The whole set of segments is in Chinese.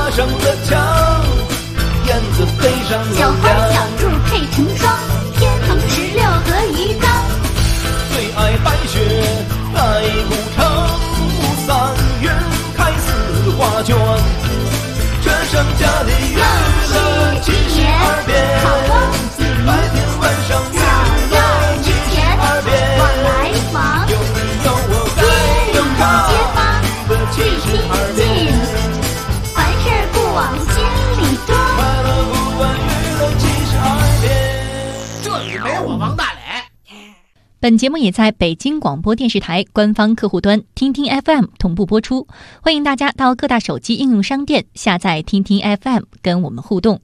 爬上了墙，燕子飞上了小花梁。 小兔配成双，天蓬16和一缸。 最爱白雪，爱古城。3月开四花卷，这剩下的娱乐72变。白天晚上娱乐72变。 往来忙， 有你有我该有他，娱乐72变。 凡事不往心里装， 快乐不问娱乐72变。 这里没我王大磊。 本节目也在北京广播电视台官方客户端听听 FM 同步播出，欢迎大家到各大手机应用商店下载听听 FM 跟我们互动。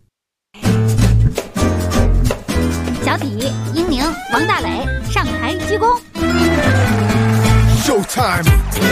小体、英宁、王大磊上台鞠躬。 Showtime。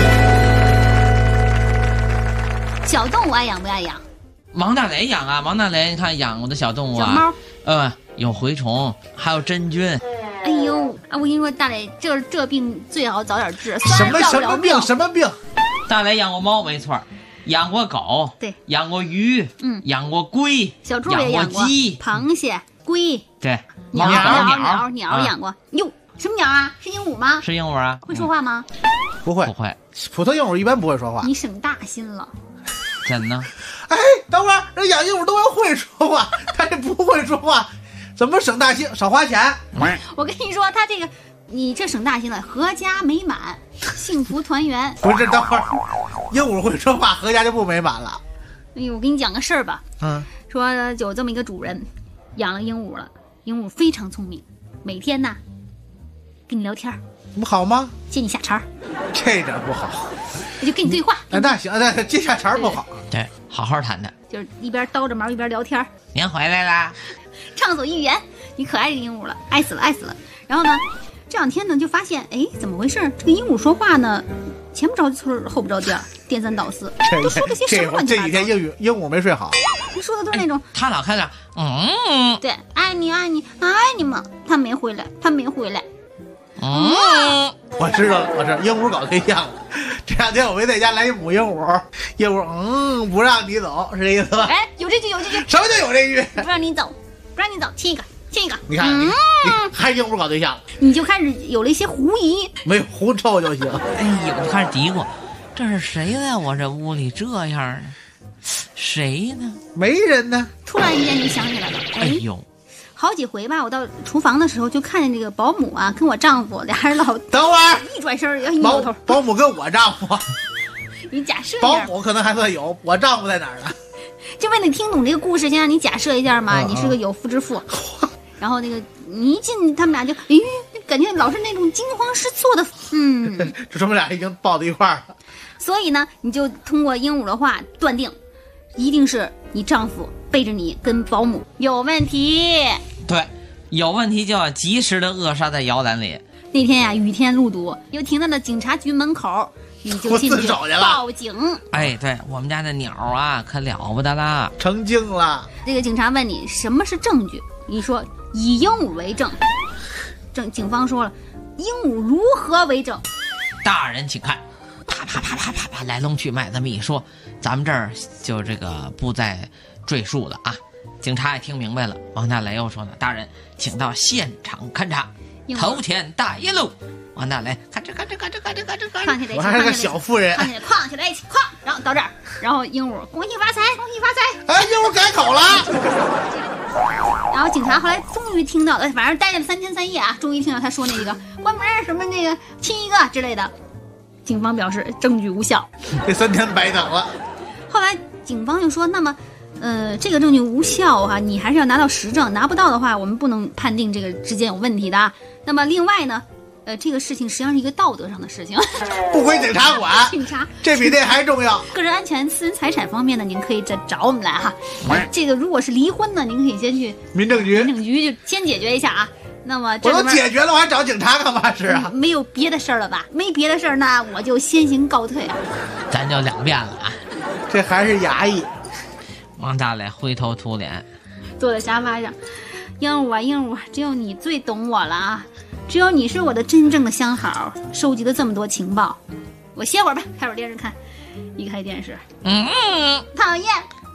小动物爱养不爱养？ 王大雷养啊，王大雷，你看养我的小动物小啊，有蛔虫，还有真菌。 哎呦啊！我跟你说，大磊，这病最好早点治。 什么病？什么病？ 大雷养过猫没错，养过狗， 对， 养过鱼，养过龟， 小猪也养过鸡、 螃蟹、龟， 对， 鸟鸟养过。哟，什么鸟啊？是鹦鹉吗？ 是鹦鹉啊？ 会说话吗？ 不会，普通鹦鹉一般不会说话。 你省大心了。 真的？ 哎，等会儿，人养鹦鹉都要会说话，他这不会说话，怎么省大心少花钱？ 我跟你说，他这个，你这省大心了，阖家美满，幸福团圆。 不是，等会儿，鹦鹉会说话，阖家就不美满了。 哎呦，我给你讲个事儿吧。说有这么一个主人，养了鹦鹉了，鹦鹉非常聪明，每天呢跟你聊天， 不好吗？ 接你下茬， 这点不好。 就跟你对话。 那行，那接下茬不好。 对，好好谈谈。 就是一边叨着毛一边聊天。 您回来啦？ 畅所欲言，你可爱这个鹦鹉了，爱死了，爱死了。然后呢，这两天呢就发现，哎，怎么回事？这个鹦鹉说话呢，前不着村后不着店，颠三倒四，都说这些什么乱七八糟。 这几天鹦鹉没睡好， 你说的都是那种， 他老看着， 对，爱你爱你爱你嘛，他没回来，他没回来。 我知道了，我知道鹦鹉搞对象了。这两天我没在家，来一母鹦鹉，鹦鹉不让你走，是这意思吧？ 哎，有这句。 什么叫有这句？ 不让你走，不让你走，亲一个。 你看，你还是鹦鹉搞对象， 你就开始有了一些狐疑， 没有狐臭就行。 哎呦，我就开始嘀咕，这是谁在我这屋里这样呢？谁呢？ 没人呢。 突然一间就想起来了， 哎呦， 好几回吧，我到厨房的时候就看见这个保姆啊，跟我丈夫俩人老等会儿一转身一扭头， 保姆跟我丈夫， 你假设一下， 保姆可能还算有，我丈夫在哪儿呢？ 就为你听懂这个故事，先让你假设一下嘛，你是个有妇之夫，然后那个你一进他们俩就，感觉老是那种惊慌失措的， 这说明俩已经抱在一块儿了。 所以呢，你就通过鹦鹉的话断定，一定是你丈夫背着你跟保姆有问题。 对，有问题就要及时的扼杀在摇篮里。 那天呀，雨天路堵，又停在了警察局门口，你就进去报警。 哎，对，我们家的鸟啊，可了不得啦， 成精了。 这个警察问你什么是证据，你说以鹦鹉为证。警方说了，鹦鹉如何为证？ 大人请看，啪，来龙去脉这么一说，咱们这儿就这个不再赘述了啊。警察也听明白了，王大雷又说呢，大人请到现场勘查，头前大一路。王大雷看这， 放起来， 我还是个小妇人， 放起来，哐起来一起哐，然后到这儿，然后鹦鹉恭喜发财，恭喜发财。 哎，鹦鹉改口了。 然后警察后来终于听到，反正待了3天3夜啊，终于听到他说那个关门什么那个亲一个之类的。警方表示证据无效， 这3天白等了。 后来警方就说，那么这个证据无效啊，你还是要拿到实证，拿不到的话，我们不能判定这个之间有问题的啊。那么另外呢，这个事情实际上是一个道德上的事情， 不归警察管， 警察这比那还重要。 个人安全、私人财产方面呢，您可以再找我们来哈。这个如果是离婚呢，您可以先去民政局就先解决一下啊。那么我都解决了，我还找警察干嘛是啊？ 没有别的事儿了吧？没别的事儿，那我就先行告退。 咱就2遍了啊。 这还是衙役。 王大磊灰头土脸， 坐在沙发上，鹦鹉啊鹦鹉，只有你最懂我了啊！只有你是我的真正的相好，收集了这么多情报。我歇会儿吧，开会儿电视看。一开电视，讨厌。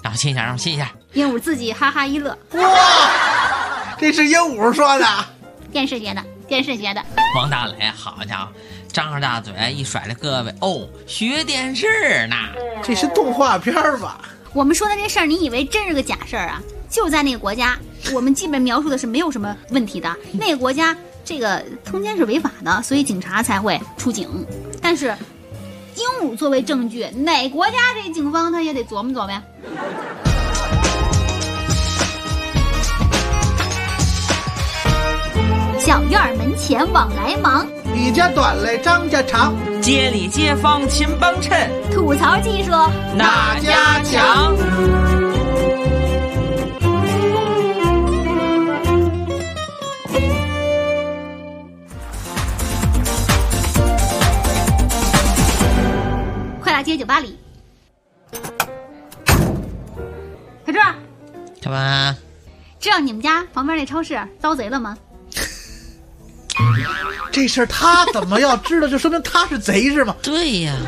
让我亲一下，让我亲一下。 鹦鹉自己哈哈一乐。 哇，这是鹦鹉说的， 电视学的，电视学的。 王大雷，好家伙，张着大嘴一甩着胳膊，哦，学电视呢。 这是动画片吧？ 我们说的这事儿，你以为真是个假事儿啊？就在那个国家，我们基本描述的是没有什么问题的。那个国家这个通奸是违法的，所以警察才会出警。但是鹦鹉作为证据，哪国家这警方他也得琢磨琢磨呀。小院门前往来忙， 李家短来张家长， 街里街坊勤帮衬， 吐槽技术哪家强？ 快乐街酒吧里，小志， 什么？ 知道你们家旁边那超市遭贼了吗？ 这事儿他怎么要知道？就说明他是贼是吗？ 对呀，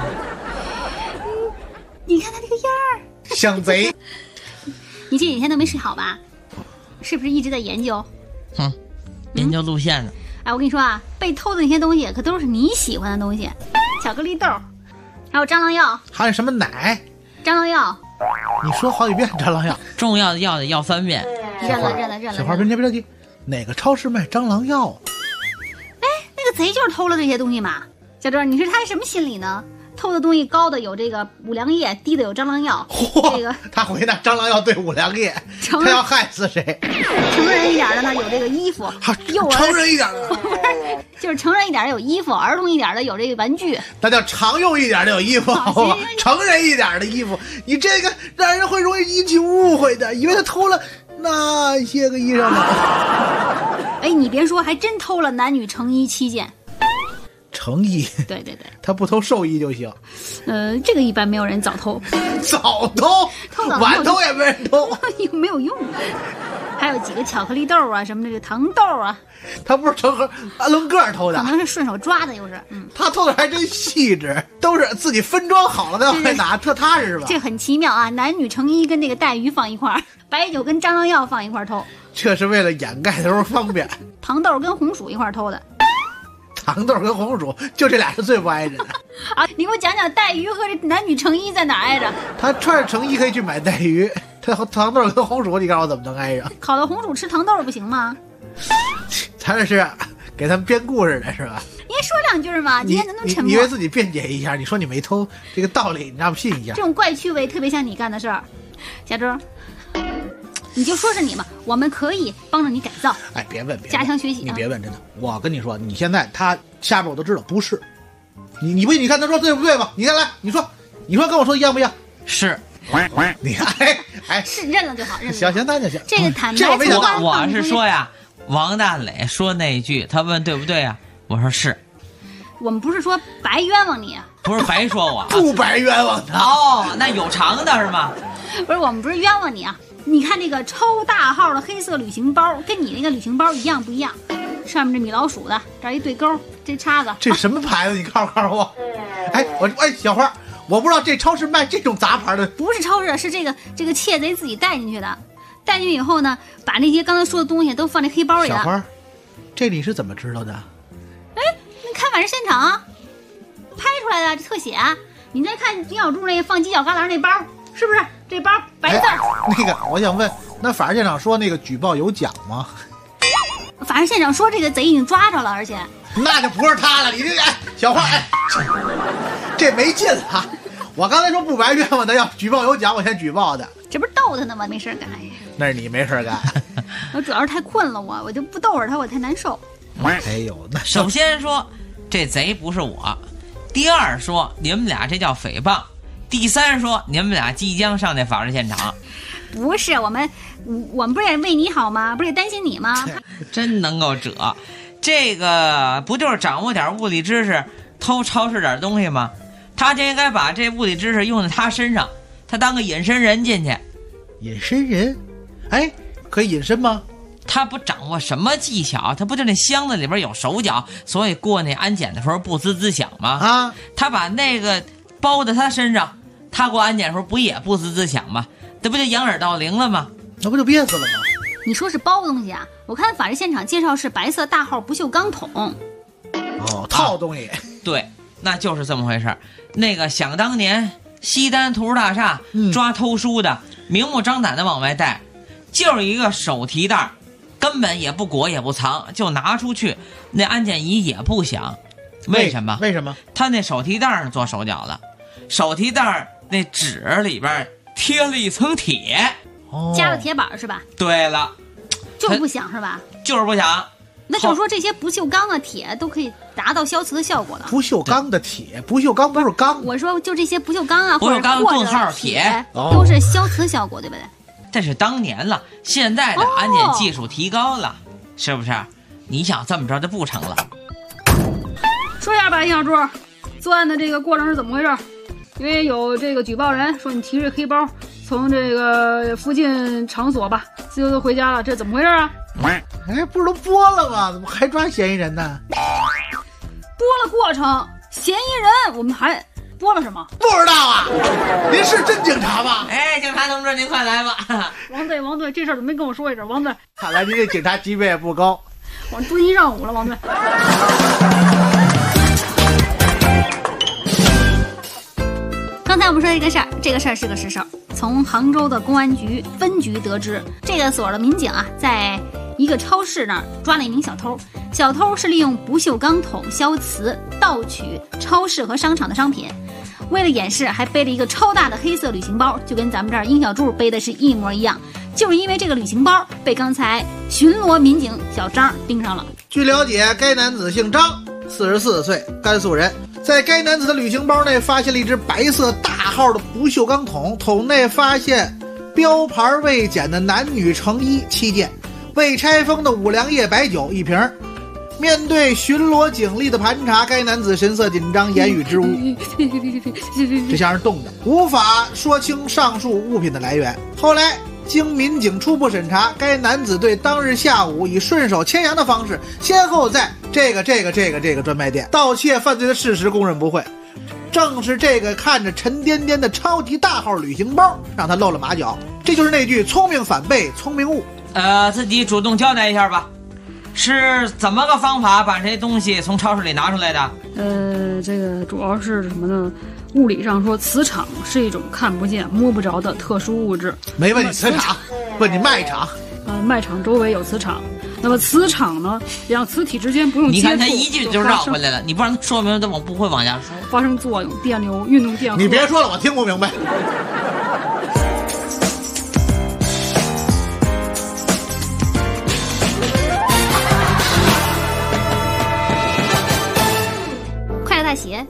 你看他这个样儿， 像贼。 你这几天都没睡好吧？是不是一直在研究？ 研究路线呢。 哎，我跟你说啊，被偷的那些东西可都是你喜欢的东西，巧克力豆，还有蟑螂药， 还有什么奶？ 蟑螂药， 你说好几遍蟑螂药。 重要的药得要3遍。 认了。 小花，别着急，哪个超市卖蟑螂药？ 那个贼就是偷了这些东西嘛。小周，你是他什么心理呢？偷的东西高的有这个五粮液，低的有蟑螂药。这个他回拿蟑螂药兑五粮液，他要害死谁？ 成人一点的呢有这个衣服，幼儿成人一点的就是成人一点的有衣服，儿童一点的有这个玩具。 那叫常用一点的有衣服，好吧？成人一点的衣服，你这个让人会容易引起误会的，以为他偷了那些个衣裳呢。 哎，你别说，还真偷了男女成衣7件。 成衣？ 对， 他不偷寿衣就行。 这个一般没有人早偷， 早偷，晚偷也没人偷， 又没有用。还有几个巧克力豆啊，什么这个糖豆啊， 他不是成盒按轮个偷的， 可能是顺手抓的，又是。 他偷的还真细致，都是自己分装好了再拿，特踏实是吧？ 这很奇妙啊！男女成衣跟那个带鱼放一块儿，白酒跟蟑螂药放一块儿偷， 这是为了掩盖的时候方便。 糖豆跟红薯一块儿偷的。 糖豆跟红薯就这俩是最不挨着的啊！你给我讲讲带鱼和这男女成衣在哪儿挨着？ 他穿着成衣可以去买带鱼，他糖豆跟红薯，你告诉我怎么能挨着？ 烤的红薯吃糖豆不行吗？ 咱这是给他们编故事的是吧？ 你说两句嘛，今天能沉默？ 你为自己辩解一下，你说你没偷这个道理，你让我信一下。 这种怪趣味特别像你干的事儿，小周。你就说是你嘛，我们可以帮着你改造。 哎，别问， 加强学习。 你别问，真的，我跟你说，你现在他下边我都知道不是，你不信你看他说对不对吧？你再来，你说跟我说一样不一样？ 是， 你看，哎， 是认了就好，认了。 行，那就行。 这个坦白， 这我没想到。 我是说呀，王大磊说那一句，他问对不对呀？我说是。 我们不是说白冤枉你啊， 不是白说我， 不白冤枉他。 哦，那有偿的是吗？ 不是，我们不是冤枉你啊。你看这个超大号的黑色旅行包，跟你那个旅行包一样不一样？上面这米老鼠的，这儿一对勾，这叉子， 这什么牌子？你告诉我。哎，小花，我不知道这超市卖这种杂牌的。 不是超市，是这个窃贼自己带进去的。带进去以后呢，把那些刚才说的东西都放那黑包里了。 小花，这你是怎么知道的？ 哎，你看法制现场啊，拍出来的这特写。你再看金小柱那放犄角旮旯那包，是不是？这包白字儿。 那个，我想问，那法制现场说那个举报有奖吗？ 法制现场说这个贼已经抓着了，而且那就不是他了。你这小花，这没劲了。我刚才说不白冤枉的，要举报有奖，我先举报的。 这不是逗他呢吗？没事干。 那是你没事干。 我主要是太困了，我就不逗着他，我太难受。 哎呦，那首先说这贼不是我，第二说你们俩这叫诽谤。第三说你们俩即将上那法制现场。 不是，我们不是也为你好吗？不是也担心你吗？ 真能够折，这个不就是掌握点物理知识，偷超市点东西吗？他就应该把这物理知识用在他身上，他当个隐身人进去。 隐身人？哎，可以隐身吗？ 他不掌握什么技巧，他不就那箱子里边有手脚，所以过那安检的时候不滋滋响吗？ 啊， 他把那个包在他身上，他过安检的时候不也不滋滋响吗？ 这不就掩耳盗铃了吗？ 那不就憋死了吗？ 你说是包东西啊？我看法制现场介绍是白色大号不锈钢桶。 哦，套东西。 对，那就是这么回事。那个想当年西单图书大厦抓偷书的，明目张胆的往外带，就是一个手提袋，根本也不裹也不藏，就拿出去，那安检仪也不响。为什么？ 为什么？ 他那手提袋上做手脚了，手提袋那纸里边贴了一层铁， 加了铁板是吧？ 对了， 就是不响是吧？ 就是不响。 那就是说这些不锈钢的铁都可以达到消磁的效果的。 不锈钢的铁，不锈钢不是钢。 我说就这些不锈钢啊， 不锈钢或者顿号铁都是消磁效果，对不对？ 这是当年了，现在的安检技术提高了，是不是？你想这么着就不成了。 说一下吧，印小柱，作案的这个过程是怎么回事？因为有这个举报人说你提着黑包从这个附近场所吧自由的回家了，这怎么回事啊？ 哎，不是都播了吗？怎么还抓嫌疑人呢？ 播了过程，嫌疑人我们还播了什么？ 不知道啊？您是真警察吗？ 哎，警察同志，您快来吧！ 王队，这事儿怎么没跟我说一声？王队， 看来您这警察级别也不高。 我蹲一上午了，王队。 刚才我们说一个事儿，这个事儿是个实事儿。从杭州的公安局分局得知，这个所的民警啊，在一个超市那儿抓了一名小偷。小偷是利用不锈钢桶消磁盗取超市和商场的商品，为了掩饰，还背了一个超大的黑色旅行包，就跟咱们这儿殷小柱背的是一模一样。就是因为这个旅行包被刚才巡逻民警小张盯上了。 据了解，该男子姓张，44岁，甘肃人。在该男子的旅行包内发现了一只白色大号的不锈钢桶，桶内发现标牌未检的男女成衣7件，未拆封的五粮液白酒1瓶。面对巡逻警力的盘查，该男子神色紧张，言语支吾。这像是冻的，无法说清上述物品的来源。后来经民警初步审查，该男子对当日下午以顺手牵羊的方式，先后在这个专卖店盗窃犯罪的事实供认不讳。正是这个看着沉甸甸的超级大号旅行包让他露了马脚。这就是那句聪明反被聪明误。 自己主动交代一下吧，是怎么个方法把这些东西从超市里拿出来的？ 这个主要是什么呢？物理上说，磁场是一种看不见摸不着的特殊物质。 没问你磁场，问你卖场。 卖场周围有磁场，那么磁场呢，两磁体之间不用接触， 你看他一句就绕回来了，你不让他说明，他不会往下说。 发生作用，电流运动电荷。 你别说了，我听不明白。 快乐大写。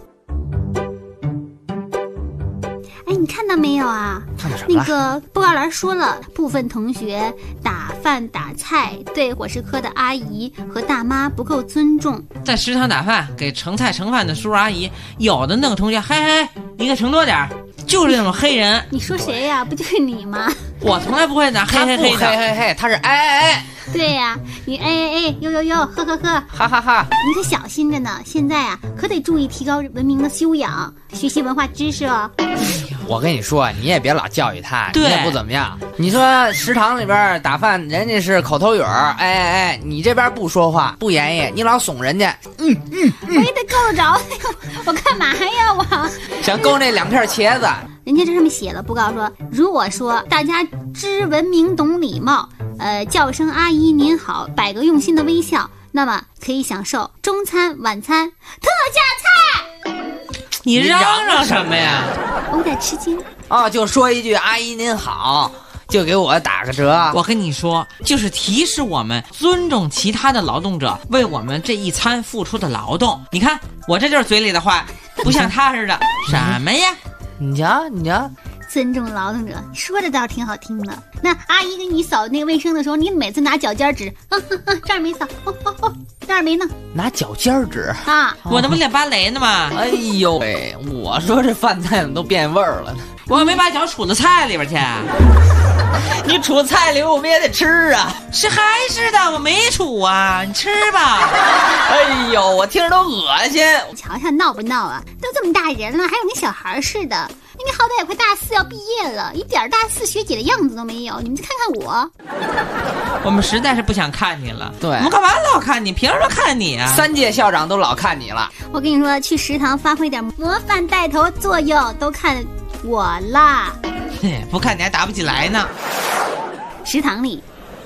哎，你看到没有啊？ 看到什么那个布告栏说了，部分同学打饭打菜对伙食科的阿姨和大妈不够尊重。 在食堂打饭给盛菜盛饭的叔叔阿姨，有的那个同学，嘿，你给盛多点，就是那种黑人。 你说谁呀？不就是你吗？ 我从来不会拿嘿嘿嘿的， 嘿，他是哎。 对呀，你哎，呦，呵， 哈哈哈！ 你可小心着呢。现在啊，可得注意提高文明的修养，学习文化知识哦。 我跟你说，你也别老教育他， 对， 你也不怎么样。你说食堂里边打饭，人家是口头语儿，哎，你这边不说话不言语，你老怂人家， 我也得够得着，我干嘛呀我？ 想勾那2片茄子。 人家这上面写了，布告说，如果说大家知文明懂礼貌，叫声阿姨您好，摆个用心的微笑，那么可以享受中餐晚餐特价菜。 你嚷嚷什么呀？ 我有点吃惊。 就说一句阿姨您好，就给我打个折。 我跟你说，就是提示我们尊重其他的劳动者为我们这一餐付出的劳动。你看我这就是嘴里的话，不像他似的。什么呀？ 你瞧， 尊重劳动者，说的倒是挺好听的。那阿姨给你扫那个卫生的时候，你每次拿脚尖指，这儿没扫，这儿没呢， 拿脚尖指啊！ 我那不练芭蕾呢吗？ 哎呦喂，我说这饭菜怎么都变味儿了呢？ 我没把脚杵到菜里边去。 你杵菜里我们也得吃啊！ 是还是的，我没杵啊，你吃吧。 哎呦，我听着都恶心。 瞧瞧闹不闹啊？都这么大人了，还有跟小孩似的。 你好歹也快大4要毕业了，一点大4学姐的样子都没有。你们再看看我， 我们实在是不想看你了。 对， 我们干嘛老看你？凭什么看你啊 ？3届校长都老看你了。 我跟你说，去食堂发挥点模范带头作用，都看我啦。 不看你还打不起来呢。 食堂里，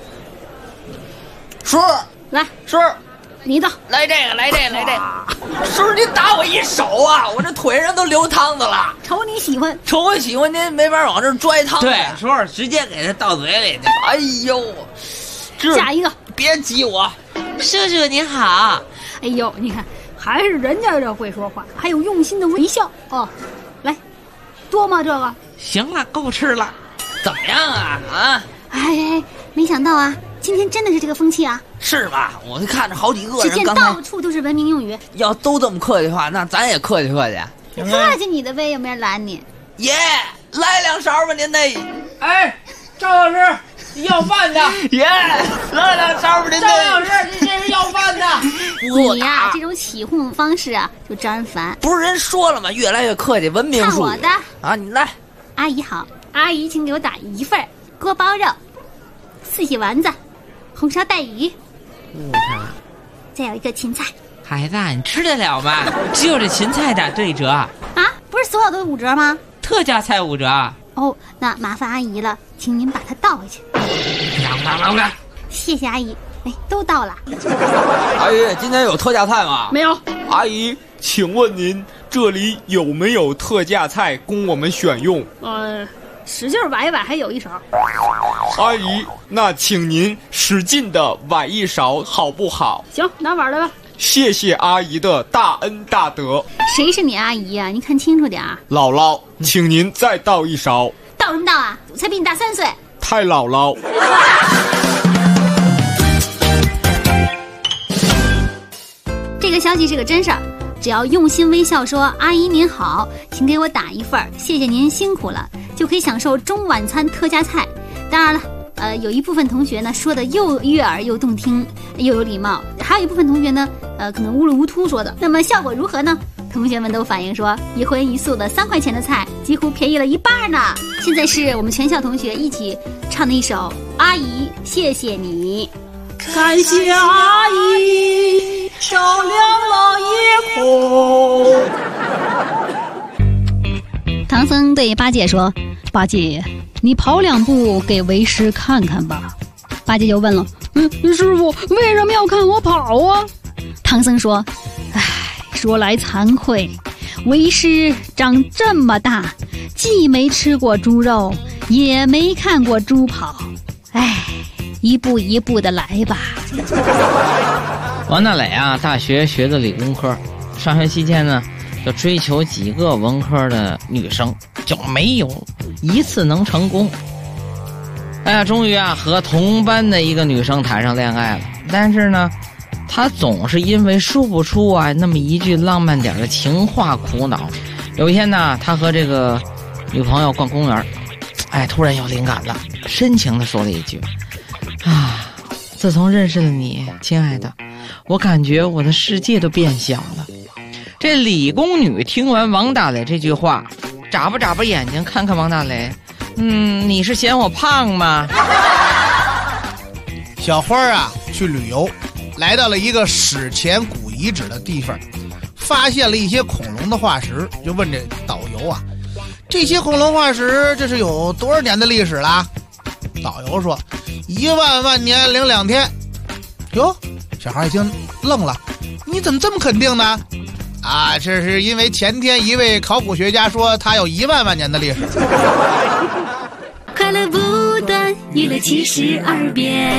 叔来， 叔， 你的来这个，来这个，来这个。叔，您打我一手啊，我这腿上都流汤子了。 瞅你喜欢， 瞅我喜欢，您没法往这拽汤。 对，叔直接给他倒嘴里去。 哎呦， 下一个， 别挤我。 叔叔您好。 哎呦，你看，还是人家这会说话，还有用心的微笑哦。来，多吗？这个行了，够吃了。 怎么样啊？啊？ 哎，没想到啊，今天真的是这个风气啊。 是吧？我看着好几个人， 只见到处都是文明用语。 要都这么客气的话，那咱也客气客气。 客气你的呗，有没人拦你？ 耶，来2勺吧您那。 哎，赵老师，要饭的。 耶，来2勺吧您那。 赵老师，你这是要饭的。 你呀，这种起哄方式啊，就招人烦。 不是人说了吗？越来越客气，文明术语。 看我的啊，你来。 阿姨好，阿姨请给我打1份锅包肉，4喜丸子，红烧带鱼，再有一个芹菜。 孩子，你吃得了吗？只有这芹菜打对折啊！ 不是所有都5折吗？ 特价菜5折。 哦，那麻烦阿姨了，请您把它倒回去。谢谢阿姨。哎，都到了。 阿姨，今天有特价菜吗？ 没有。 阿姨，请问您这里有没有特价菜供我们选用？ 使劲崴一崴，还有1勺。 阿姨，那请您使劲的崴1勺好不好？ 行，拿碗来吧。 谢谢阿姨的大恩大德。 谁是你阿姨呀？你看清楚点啊！ 姥姥，请您再倒1勺。 倒什么倒啊？我才比你大3岁。 太姥姥。 这个消息是个真事儿，只要用心微笑说“阿姨您好，请给我打1份，谢谢您辛苦了”，就可以享受中晚餐特价菜。当然了，有一部分同学呢说的又悦耳又动听又有礼貌，还有一部分同学呢，可能乌里乌突说的。那么效果如何呢？同学们都反映说，1荤1素的3块钱的菜几乎便宜了1半呢。现在是我们全校同学一起唱的一首《阿姨谢谢你》。 感谢阿姨照亮了夜空。 唐僧对八戒说：“八戒，你跑2步给为师看看吧。”八戒就问了：“师傅为什么要看我跑啊？”唐僧说：“唉，说来惭愧，为师长这么大，既没吃过猪肉，也没看过猪跑，唉。”一步一步的来吧。 王大磊啊，大学学的理工科，上学期间呢，就追求几个文科的女生，就没有一次能成功。哎呀，终于啊，和同班的一个女生谈上恋爱了，但是呢，他总是因为说不出啊那么一句浪漫点的情话苦恼。有一天呢，他和这个女朋友逛公园，哎，突然有灵感了，深情地说了一句。自从认识了你，亲爱的，我感觉我的世界都变小了。这理工女听完王大磊这句话，眨巴眨巴眼睛看看王大磊，你是嫌我胖吗？ 小花啊，去旅游，来到了一个史前古遗址的地方，发现了一些恐龙的化石，就问这导游啊，这些恐龙化石这是有多少年的历史啦？导游说1万年零2天。哟，小孩已经愣了，你怎么这么肯定呢？啊，这是因为前天一位考古学家说他有1万年的历史。 快乐不断，娱乐72变。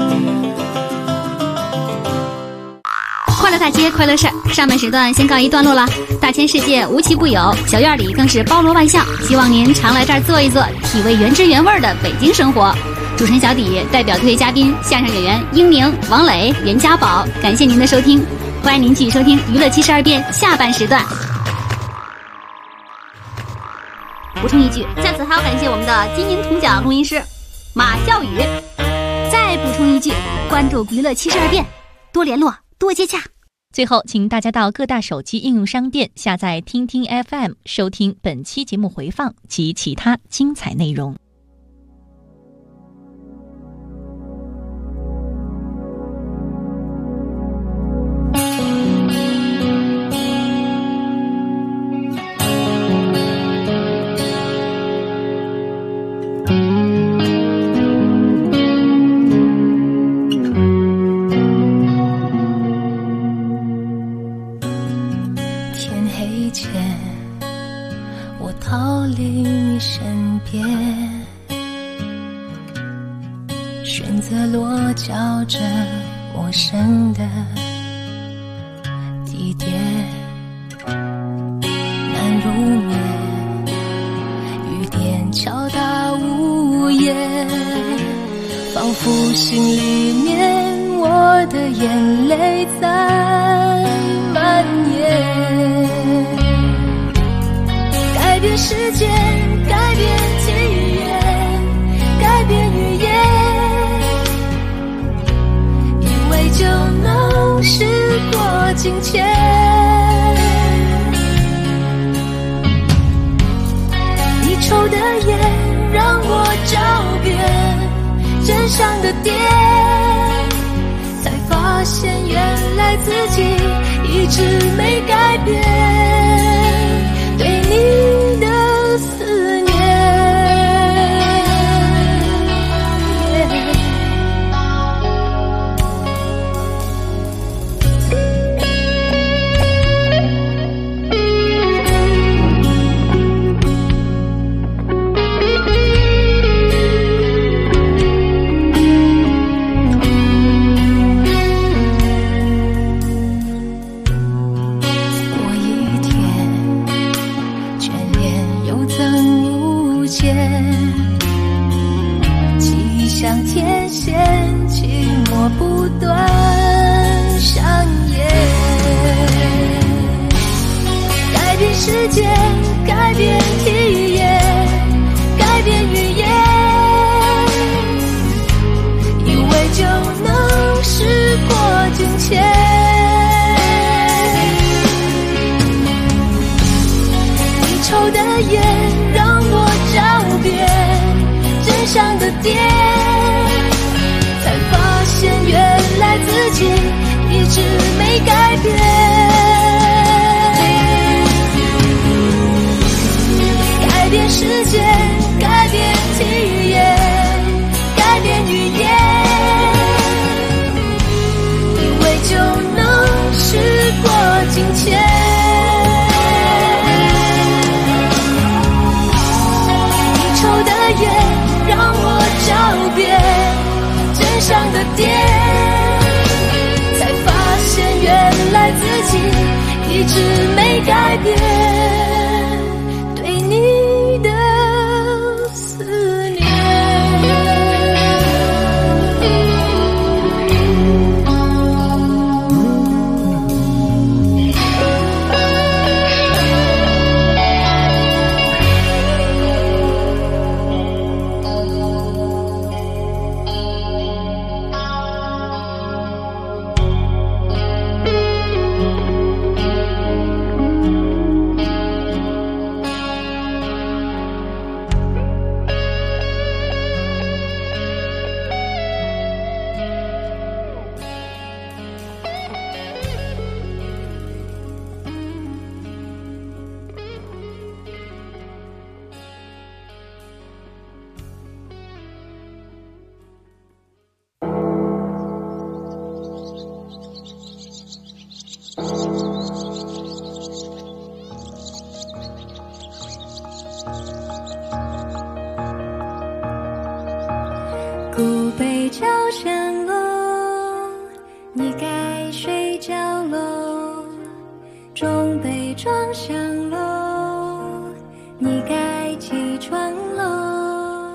快乐大街，快乐事儿。上半时段先告一段落了。大千世界无奇不有，小院里更是包罗万象。希望您常来这儿坐一坐，体味原汁原味的北京生活。主持人小底代表特约嘉宾相声演员英宁、王磊、袁家宝，感谢您的收听，欢迎您继续收听娱乐72变下半时段。补充一句，在此还要感谢我们的金银铜奖录音师马笑宇。再补充一句，关注娱乐72变，多联络，多接洽。 最后，请大家到各大手机应用商店下载听听 FM， 收听本期节目回放及其他精彩内容。 选择落脚这陌生的地点，难入眠，雨点敲打屋檐，仿佛心里面我的眼泪在蔓延。改变世界，改变体验，改变语言，以为就能时过境迁。你抽的烟让我找遍真相的点，才发现原来自己一直没改变对你的思念。像天线，寂寞不断上演。改变世界，改变体验，改变语言，以为就能时过境迁。你抽的烟让我找遍真相的点，才发现原来自己一直没改变。改变世界，改变体验，改变语言，以为就能时过境迁。你抽的烟让我找遍真相的点，才发现原来自己一直没改变对你的思念。古北桥上喽，你该睡觉喽。中北庄上喽，你该起床喽。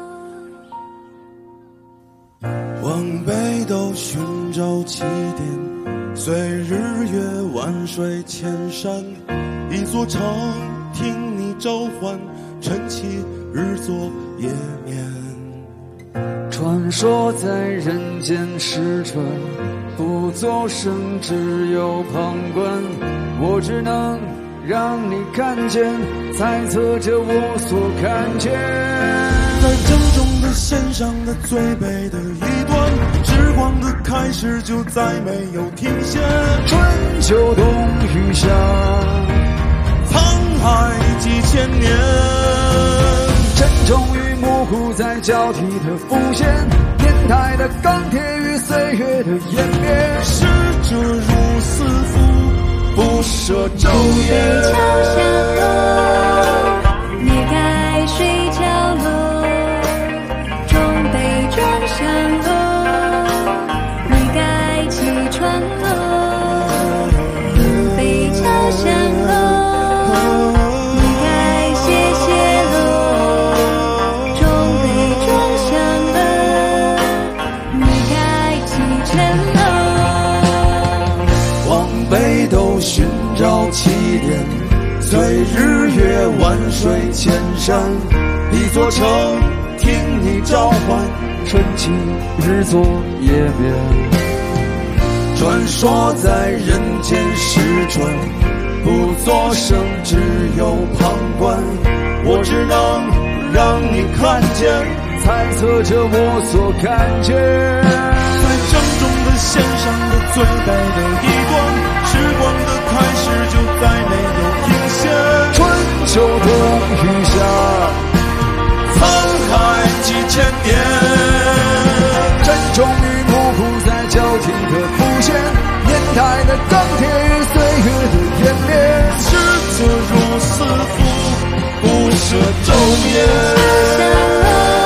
往北斗寻找起点，随日月万水千山，一座城听你召唤，晨起日作夜眠。 传说在人间逝者，不作声，只有旁观。我只能让你看见，猜测着我所看见。 在正中的线上的最北的一端，时光的开始就再没有停歇。 春秋冬雨夏， 沧海几千年， 沉重与模糊在交替的浮现，年代的钢铁与岁月的演变。 逝者如斯夫，不舍昼夜。 桥下落，灭盖水角落，中北庄上落，灭盖气川落，东北桥上落，灭盖斜斜落，中北庄上落，灭盖气沉落。 往北斗寻找起点，随日月万水千山，一座城听你召唤， 春晴日作夜眠。 传说在人间逝转，不作声，只有旁观。我只能让你看见， 猜测着我所看见。 在正中的线上的最北的一端，时光的开始就再没有停歇。 春秋冬雨夏， 沧海几千年， 沉重与模糊在交替的浮现，年代的钢铁与岁月的演变。 逝者如斯夫，不舍昼夜。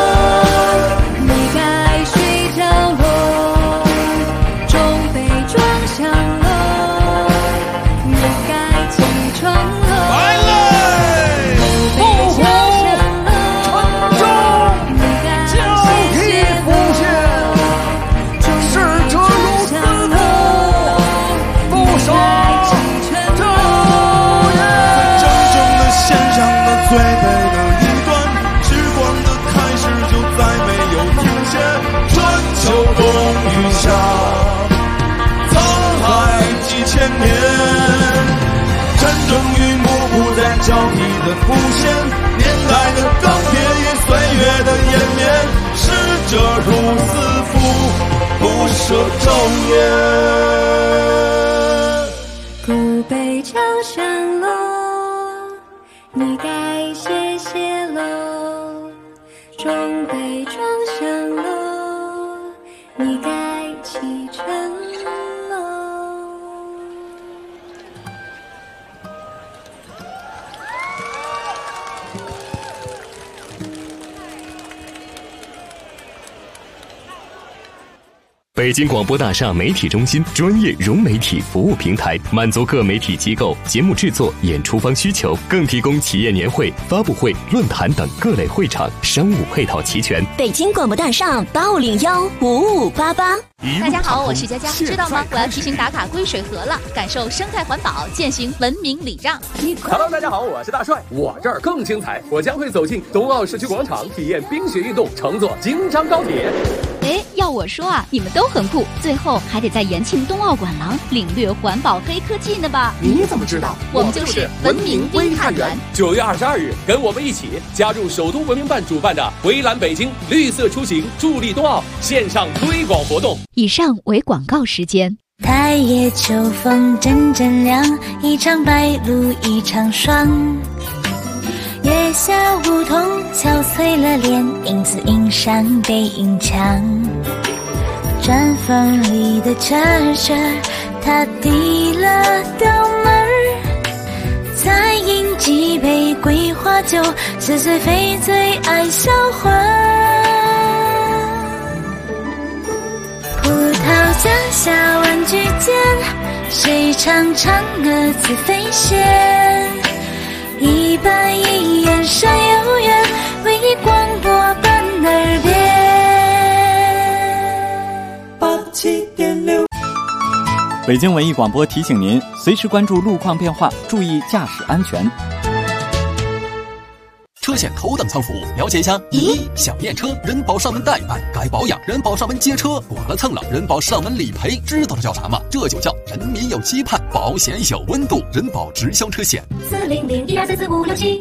最北的一端，时光的开始就再没有停歇。春秋冬雨夏，沧海几千年，沉重与模糊在交替的浮现，年代的钢铁与岁月的延绵。逝者如斯夫，不舍昼夜。 古北桥上落，你该斜斜落，中北庄上落，你该启程落。 北京广播大厦媒体中心专业融媒体服务平台，满足各媒体机构节目制作、演出方需求，更提供企业年会、发布会、论坛等各类会场，商务配套齐全。 北京广播大厦8515588。 大家好，我是佳佳，知道吗？我要提醒打卡归水河了，感受生态环保，践行文明礼让。 Hello， 大家好，我是大帅，我这儿更精彩，我将会走进冬奥市区广场，体验冰雪运动，乘坐京张高铁。 哎，要我说啊，你们都很酷，最后还得在延庆冬奥馆廊领略环保黑科技呢吧？ 你怎么知道？ 我们就是文明微探员。 9月22日，跟我们一起加入首都文明办主办的回蓝北京绿色出行助力冬奥线上推广活动。 以上为广告时间。 太夜秋风阵阵凉，一场白露一场霜。月下梧桐憔悴了脸，影子映上背影墙。毡房里的车车，他递了刀门儿，再饮几杯桂花酒，似醉非醉爱销魂。葡萄架下玩具间，谁唱嫦娥自飞仙？一板一眼山有缘，为你广播伴耳边。 87.6。北京文艺广播提醒您，随时关注路况变化，注意驾驶安全。 车险头等舱服务，了解一下。1. 想验车，人保上门代办；该保养，人保上门接车；剐了蹭了，人保上门理赔。知道这叫啥吗？这就叫人民有期盼，保险有温度。人保直销车险。 40012344567。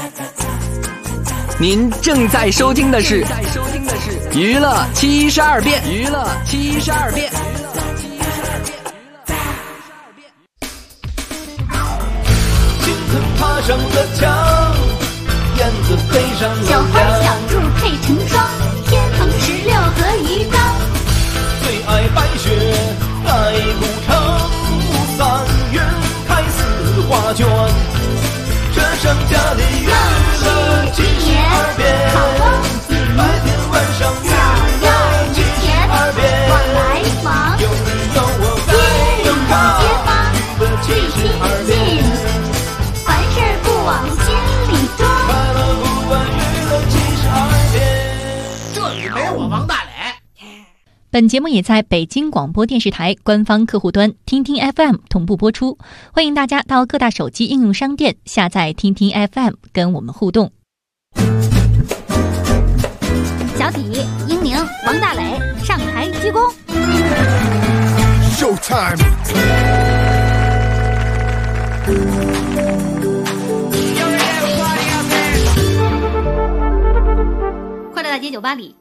您正在收听的是娱乐72变。娱乐72变。 爬上了墙，燕子飞上了小花小兔配成双，天蓬16和鱼缸。 最爱白雪盖古城，3月开4画卷。这盛家的娱乐72变，白天晚上娱乐72变。 往来忙， 有你有我街里街坊最亲近。往心里装， 快乐不管娱乐72变。 这里没我王大磊。 本节目也在北京广播电视台官方客户端听听 FM 同步播出，欢迎大家到各大手机应用商店下载听听 FM 跟我们互动。 小体、英宁、王大磊上台鞠躬。 Showtime。 大街酒吧里，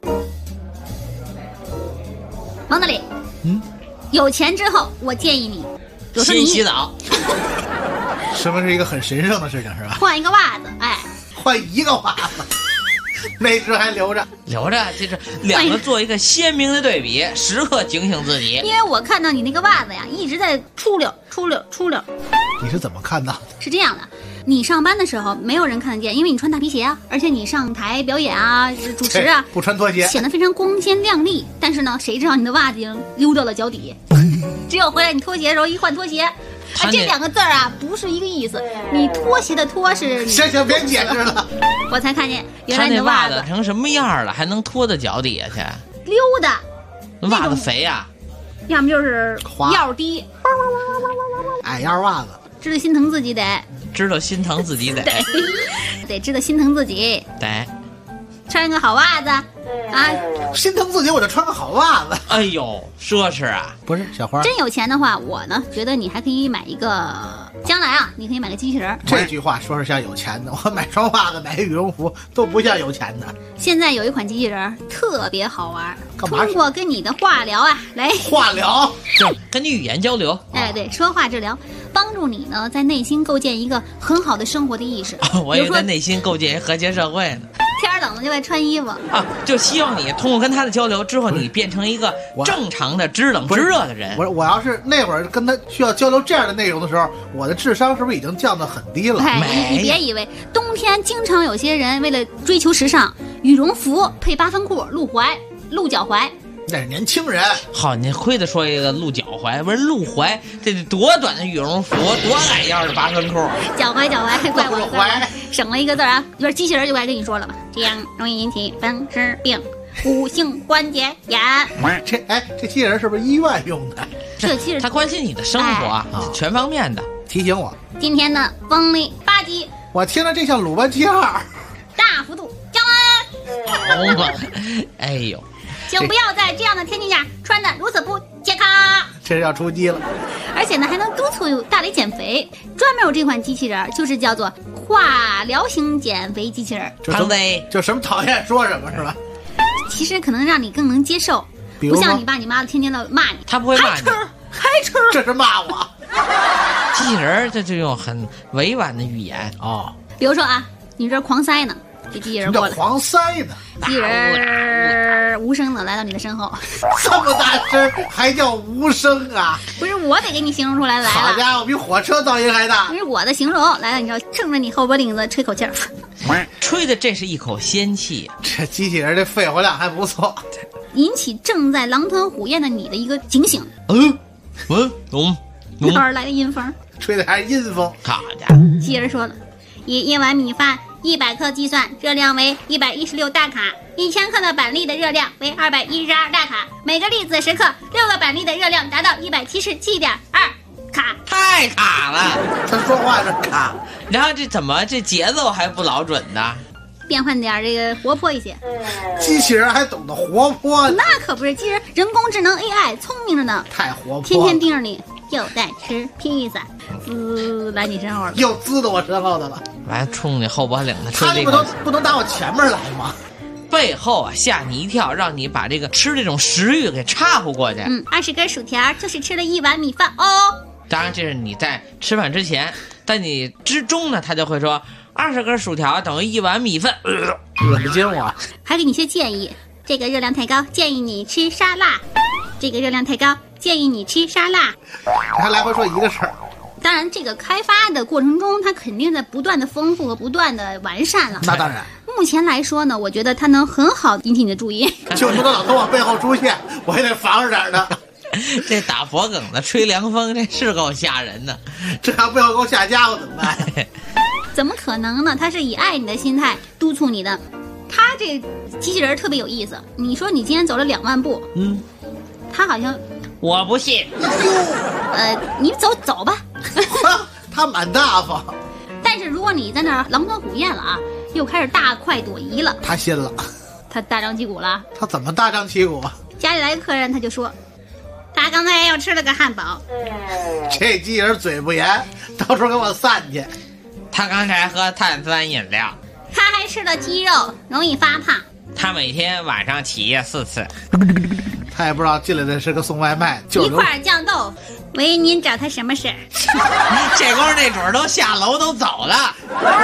王大磊，有钱之后，我建议你， 先洗澡。 什么是一个很神圣的事情是吧？ 换一个袜子，哎， 换一个袜子，那只还留着， 这是两个做一个鲜明的对比，时刻警醒自己。 因为我看到你那个袜子呀，一直在出溜。 你是怎么看到的？ 是这样的。你上班的时候没有人看得见，因为你穿大皮鞋啊，而且你上台表演啊、主持啊， 不穿拖鞋， 显得非常光鲜亮丽。但是呢，谁知道你的袜子已经溜到了脚底，只有回来你脱鞋的时候一换拖鞋，这2个字啊不是一一个意思。你拖鞋的拖是行，别解释了。 我才看见原来你的袜子成什么样了，还能拖到脚底下去溜达。 袜子肥呀， 要么就是腰低， 矮腰袜子。 知道心疼自己得， 知道心疼自己得知道心疼自己得， 穿个好袜子啊！ 心疼自己我就穿个好袜子。 哎呦，奢侈啊！ 不是小花， 真有钱的话，我呢觉得你还可以买一个，将来啊，你可以买个机器人。 这句话说是像有钱的，我买双袜子买个羽绒服都不像有钱的。 现在有一款机器人特别好玩， 干嘛？ 通过跟你的话聊啊，来话聊， 就跟你语言交流。 哎，对，说话治疗。帮助你呢，在内心构建一个很好的生活的意识。 我也在内心构建和谐社会呢。 天冷了就爱穿衣服啊，就希望你通过跟他的交流之后，你变成一个正常的知冷知热的人。 我要是那会儿跟他需要交流这样的内容的时候，我的智商是不是已经降得很低了？ 你别以为冬天经常有些人为了追求时尚，羽绒服配8分裤露脚踝。 那是年轻人。 好，你亏得说一个露脚踝，不是露踝，这得多短的羽绒服，多矮腰的8分裤。 脚踝，怪我了，省了一个字啊！一边机器人就该跟你说了吧，这样容易引起风湿病、骨性关节炎。 这机器人是不是医院用的？ 这机器人他关心你的生活，全方面的提醒我。 今天的风力8级， 我听着这像鲁班7号， 大幅度降温。 好嘛，哎呦。 请不要在这样的天气下穿得如此不健康， 这是要出击了。 而且呢，还能督促大雷减肥。专门有这款机器人，就是叫做化疗型减肥机器人。 就什么讨厌说什么是吧？ 其实可能让你更能接受，不像你爸你妈天天的骂你， 他不会骂你， 还吃， 这是骂我。 机器人这就用很委婉的语言哦。 比如说啊，你这狂塞呢。这机器人过来， 狂塞呢！ 机器人无声的来到你的身后， 这么大声还叫无声啊？ 不是我得给你形容出来，来了。 好家伙，比火车噪音还大！ 不是我的形容来了，你知道，冲着你后脖领子吹口气儿， 吹的这是一口仙气。 这机器人这肺活量还不错， 引起正在狼吞虎咽的你的一个警醒。哪儿来的阴风？ 吹的还是阴风。 好家伙！ 机器人说了，以1碗米饭100克计算，热量为116大卡；1000克的板栗的热量为212大卡。每个栗子10克，6个板栗的热量达到177.2卡。 太卡了！ 他说话是卡， 然后这怎么这节奏还不老准的？ 变换点这个活泼一些。 机器人还懂得活泼呢？ 那可不是，机器人人工智能 AI 聪明着呢， 太活泼了， 天天盯着你，又在吃披萨，来你身后了， 又滋到我身后的了， 来冲你后脖领子吹这个，不能打我前面来吗？ 背后啊吓你一跳，让你把这个吃这种食欲给岔呼过去。 20根薯条就是吃了1碗米饭哦。 当然这是你在吃饭之前，但你之中呢，他就会说20根薯条等于1碗米饭， 恶心我。 还给你些建议，这个热量太高，建议你吃沙拉；这个热量太高，建议你吃沙拉。 还来回说一个事儿。 当然，这个开发的过程中，它肯定在不断的丰富和不断的完善了。 那当然。 目前来说呢，我觉得它能很好引起你的注意。 就不能老从我背后出现，我也得防着点的。 这打脖梗子吹凉风，这是够吓人的。 这要背后给我下家伙怎么办？ 怎么可能呢？他是以爱你的心态督促你的。他这机器人特别有意思。你说你今天走了2万步，他好像我不信。 你走吧。 他蛮大方。 但是如果你在那儿狼吞虎咽了啊，又开始大快朵颐了， 他信了。 他大张旗鼓了。 他怎么大张旗鼓？ 家里来个客人，他就说他刚才又吃了个汉堡。 这机器人嘴不严，到时候给我散去。 他刚才喝碳酸饮料。 他还吃了鸡肉，容易发胖。 他每天晚上起夜4次。 他也不知道进来的是个送外卖， 一块酱豆腐。喂，您找他什么事儿？ 这功夫那准儿都下楼都走了。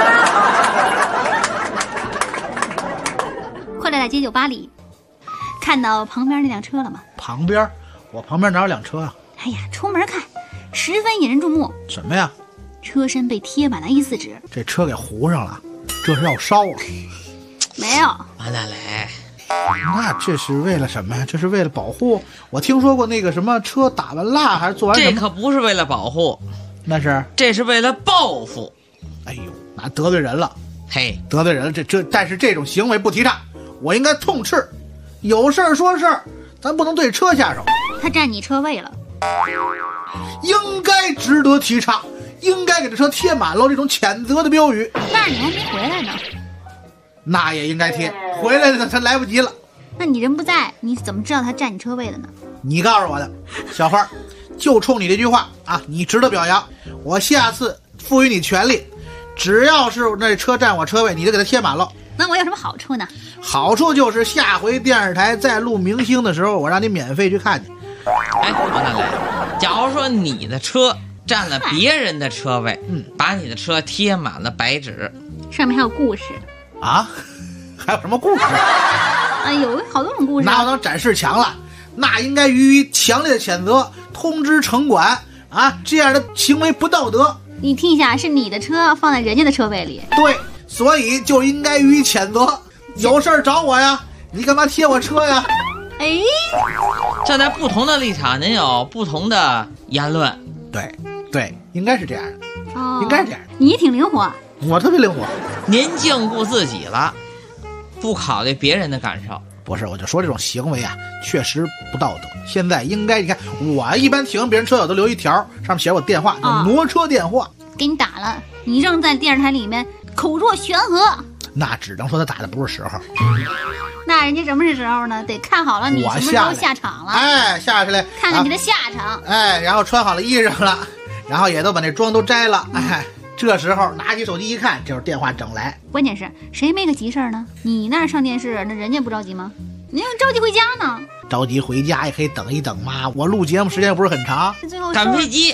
后来在街酒吧里，看到旁边那辆车了吗？ 旁边？我旁边哪有辆车啊？ 哎呀，出门看，十分引人注目。 什么呀？ 车身被贴满了A4纸。 这车给糊上了，这是要烧啊？ 没有。 王大雷。 那这是为了什么呀？这是为了保护？我听说过那个什么车打完蜡还是做完什么？ 这可不是为了保护，这是为了报复。 哎呦，那得罪人了。 嘿， 得罪人了。但是这种行为不提倡，我应该痛斥。有事儿说事儿，咱不能对车下手。 他占你车位了， 应该值得提倡，应该给这车贴满了这种谴责的标语。 那你还没回来呢。 那也应该贴，回来了他来不及了。 那你人不在，你怎么知道他占你车位的呢？ 你告诉我的，小花，就冲你这句话啊，你值得表扬。我下次赋予你权利，只要是那车占我车位，你就给他贴满了。 那我有什么好处呢？ 好处就是下回电视台再录明星的时候，我让你免费去看去。 哎，王大雷，假如说你的车占了别人的车位，把你的车贴满了白纸， 上面还有故事。 啊，还有什么故事？ 有好多种故事。 那我能展示墙了，那应该予以强烈的谴责，通知城管啊，这样的行为不道德。 你听一下，是你的车放在人家的车位里。 对，所以就应该予以谴责。有事儿找我呀，你干嘛贴我车呀？ 哎， 站在不同的立场，您有不同的言论。 对，应该是这样的。应该是这样的。 你挺灵活。 我特别灵活。 您净顾自己了，不考虑别人的感受。 不是，我就说这种行为啊，确实不道德。现在应该，你看我一般停别人车我都留一条，上面写我电话，挪车电话。 给你打了，你扔在电视台里面，口若悬河。 那只能说他打的不是时候。 那人家什么是时候呢？得看好了你什么时候下场了。 哎，下去了， 看看你的下场。 哎，然后穿好了衣裳了，然后也都把那妆都摘了。哎。这时候拿起手机一看，就是电话整来。 关键是谁没个急事儿呢？你那儿上电视，那人家不着急吗？你要着急回家呢。 着急回家也可以等一等嘛。我录节目时间又不是很长。 最后赶飞机，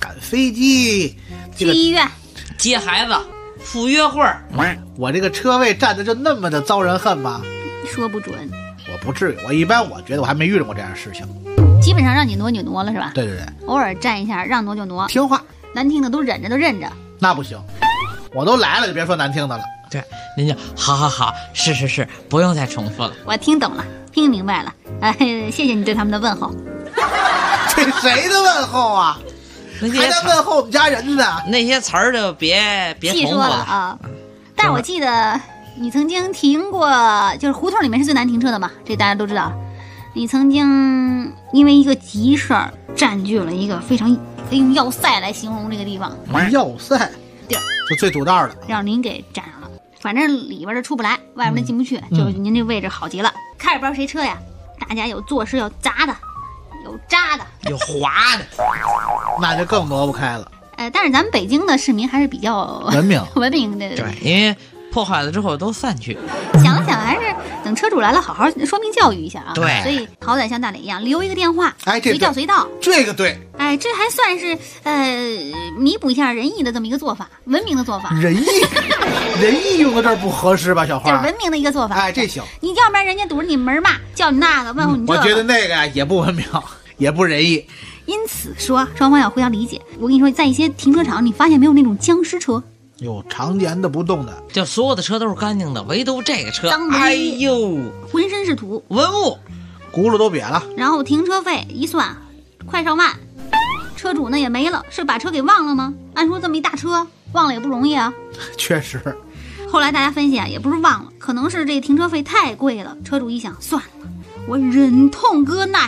去医院， 接孩子，赴约会。 我这个车位占的就那么的遭人恨吗？ 说不准。 我不至于，我觉得我还没遇到过这样的事情。 基本上让你挪你就挪了是吧？ 对， 偶尔站一下，让挪就挪， 听话。 难听的都忍着都认着。 那不行，我都来了，就别说难听的了。 对，您就好，是，不用再重复了。 我听懂了，听明白了。谢谢你对他们的问候。 这谁的问候啊？还在问候我们家人呢？ 那些词儿就别重复了啊。但是我记得你曾经停过，就是胡同里面是最难停车的嘛，这大家都知道。你曾经因为一个急事儿占据了一个非常。可以用要塞来形容这个地方。 要塞地儿就最堵道的， 让您给占上了。 反正里边的出不来，外面的进不去，就您这位置好极了。开着不知道谁车呀，大家有坐式有砸的，有扎的， 有滑的， 那就更挪不开了。 但是咱们北京的市民还是比较文明的， 对，因为破坏了之后都散去。 想了想，还是等车主来了，好好说明教育一下啊。 对， 所以好歹像大磊一样留一个电话，随叫随到。 这个对， 这还算是弥补一下仁义的这么一个做法，文明的做法。 仁义用到这儿不合适吧，小花？ 就是文明的一个做法。 这行。 你要不然人家堵着你门骂，叫你那个，问候你这个。 我觉得那个也不文明，也不仁义。 因此说，双方要互相理解。我跟你说，在一些停车场，你发现没有那种僵尸车？ 有常年的不动的， 就所有的车都是干净的，唯独这个车， 哎呦，浑身是土， 文物， 轱辘都瘪了。 然后停车费一算，快上万，车主呢也没了，是把车给忘了吗？按说这么一大车，忘了也不容易啊。 确实。 后来大家分析啊，也不是忘了，可能是这停车费太贵了。车主一想，算了，我忍痛割耐，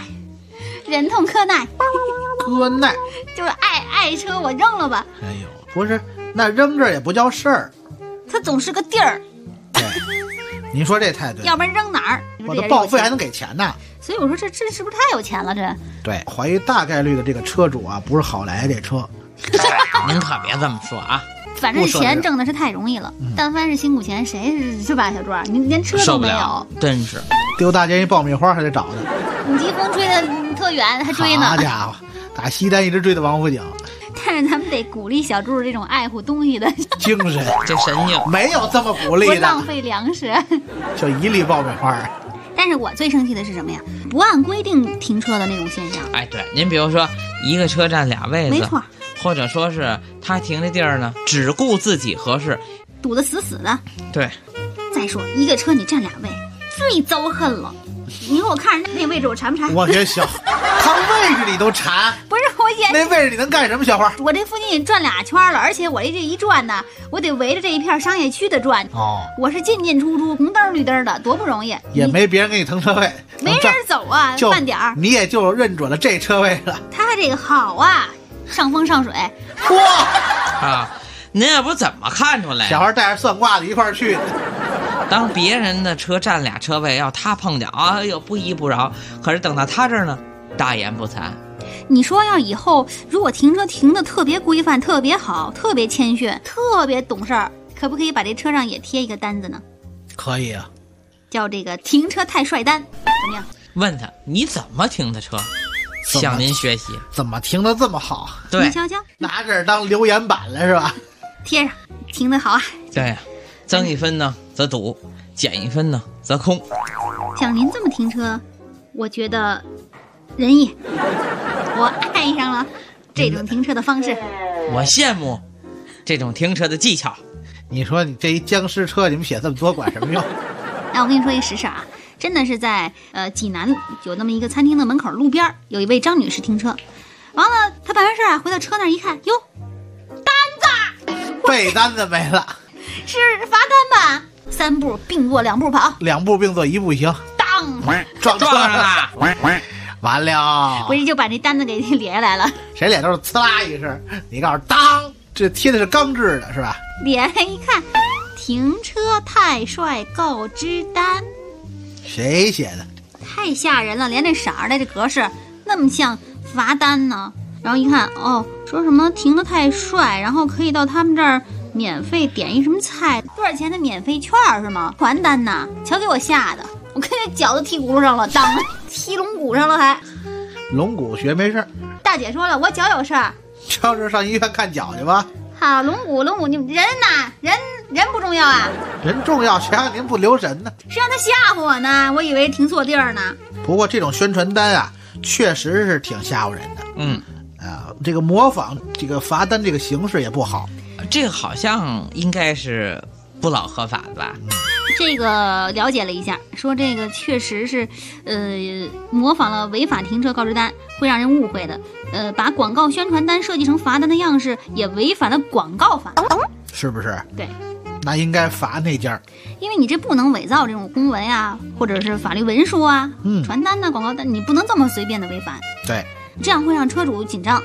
割耐， 就是爱车，我扔了吧。 哎呦，不是，那扔这儿也不叫事儿， 它总是个地儿。 对，您说这太对了， 要不然扔哪儿？ 我的报废还能给钱呢。 所以我说这是不是太有钱了？这对，怀疑大概率的这个车主啊，不是好来这车。 您可别这么说啊。 反正钱挣的是太容易了，但凡是辛苦钱，谁是吧，小朱？你连车都没有， 真是丢大街一爆米花还得找呢。 五级风吹的特远，还追呢。 好家伙，打西单一直追到王府井。 但是咱们得鼓励小朱这种爱护东西的精神， 这神经没有这么鼓励的， 不浪费粮食， 就一粒爆米花。 但是我最生气的是什么呀？不按规定停车的那种现象。 对，您比如说一个车站俩位子， 没错。 或者说是他停的地儿呢，只顾自己合适， 堵得死死的。 对。 再说一个车你占俩位，最遭恨了。你说我看着那位置我馋不馋？ 我觉得小，看位置你都馋。 不是我也那位置你能干什么？小花， 我这附近转俩圈了，而且我这一转呢，我得围着这一片商业区的转。我是进进出出，红灯绿灯的，多不容易。 也没别人给你腾车位， 没人走啊，饭点儿你也就认准了这车位了。 他这个好啊。上风上水， 哇！您也不怎么看出来？ 小孩带着算卦的一块儿去。 当别人的车占俩车位，要他碰见，哎呦不依不饶。可是等到他这儿呢，大言不惭。 你说要以后如果停车停得特别规范、特别好、特别谦逊、特别懂事儿，可不可以把这车上也贴一个单子呢？ 可以啊， 叫这个停车太帅单，怎么样？ 问他你怎么停的车？向您学习， 怎么停得这么好？ 对， 你瞧瞧， 拿这儿当留言板了是吧？ 贴上，停得好啊。 对呀，增一分呢则堵，减一分呢则空。 像您这么停车，我觉得仁义，我爱上了这种停车的方式。 我羡慕这种停车的技巧。 你说你这一僵尸车，你们写这么多管什么用？ 那我跟你说一实事啊。真的是在济南有那么一个餐厅的门口路边有一位张女士停车，完了她办完事回到车那儿一看，哟，单子背单子没了， 是罚单吧？3步并作2步跑 ，2步并作1步行， 当撞上了，完了， 我就把这单子给咧下来了。 谁咧都是呲啦一声，你告诉当，这贴的是钢制的是吧？ 咧一看，停车太帅告知单。 谁写的？ 太吓人了，连这色儿的这格式那么像罚单呢。然后一看，说什么停得太帅，然后可以到他们这儿免费点一什么菜，多少钱的免费券是吗？传单呐，瞧给我吓的，我看这脚都踢轱辘上了，当踢龙骨上了还。 龙骨学没事。 大姐说了，我脚有事儿， 就是上医院看脚去吧。 好，龙骨，你人呐，人不重要啊？ 人重要，谁让您不留神呢？ 是让他吓唬我呢，我以为停错地儿呢。 不过这种宣传单啊，确实是挺吓唬人的。这个模仿这个罚单这个形式也不好。 这个好像应该是不老合法的吧？ 这个了解了一下，说这个确实是，模仿了违法停车告知单，会让人误会的。把广告宣传单设计成罚单的样式，也违反了广告法， 是不是？ 对， 那应该罚那家， 因为你这不能伪造这种公文啊，或者是法律文书啊，传单呐、广告单，你不能这么随便的违反。 对， 这样会让车主紧张。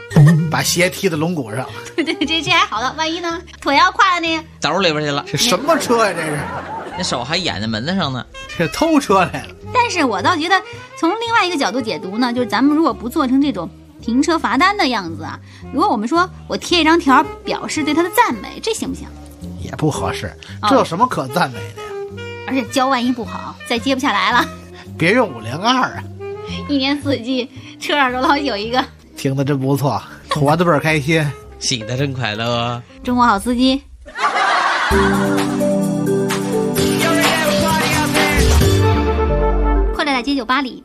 把鞋踢在龙骨上。 对，这还好了，万一呢？腿要跨在那个兜里边去了。 这什么车呀？这是， 那手还掩在门子上呢。 这偷车来了。 但是我倒觉得，从另外一个角度解读呢，就是咱们如果不做成这种停车罚单的样子啊，如果我们说我贴一张条表示对他的赞美，这行不行？ 也不合适，这有什么可赞美的呀？ 而且交万一不好，再接不下来了， 别用502啊！ 一年四季车上都老有一个。 听得真不错，活得倍儿开心， 洗得真快乐。 中国好司机。快乐大街酒吧里，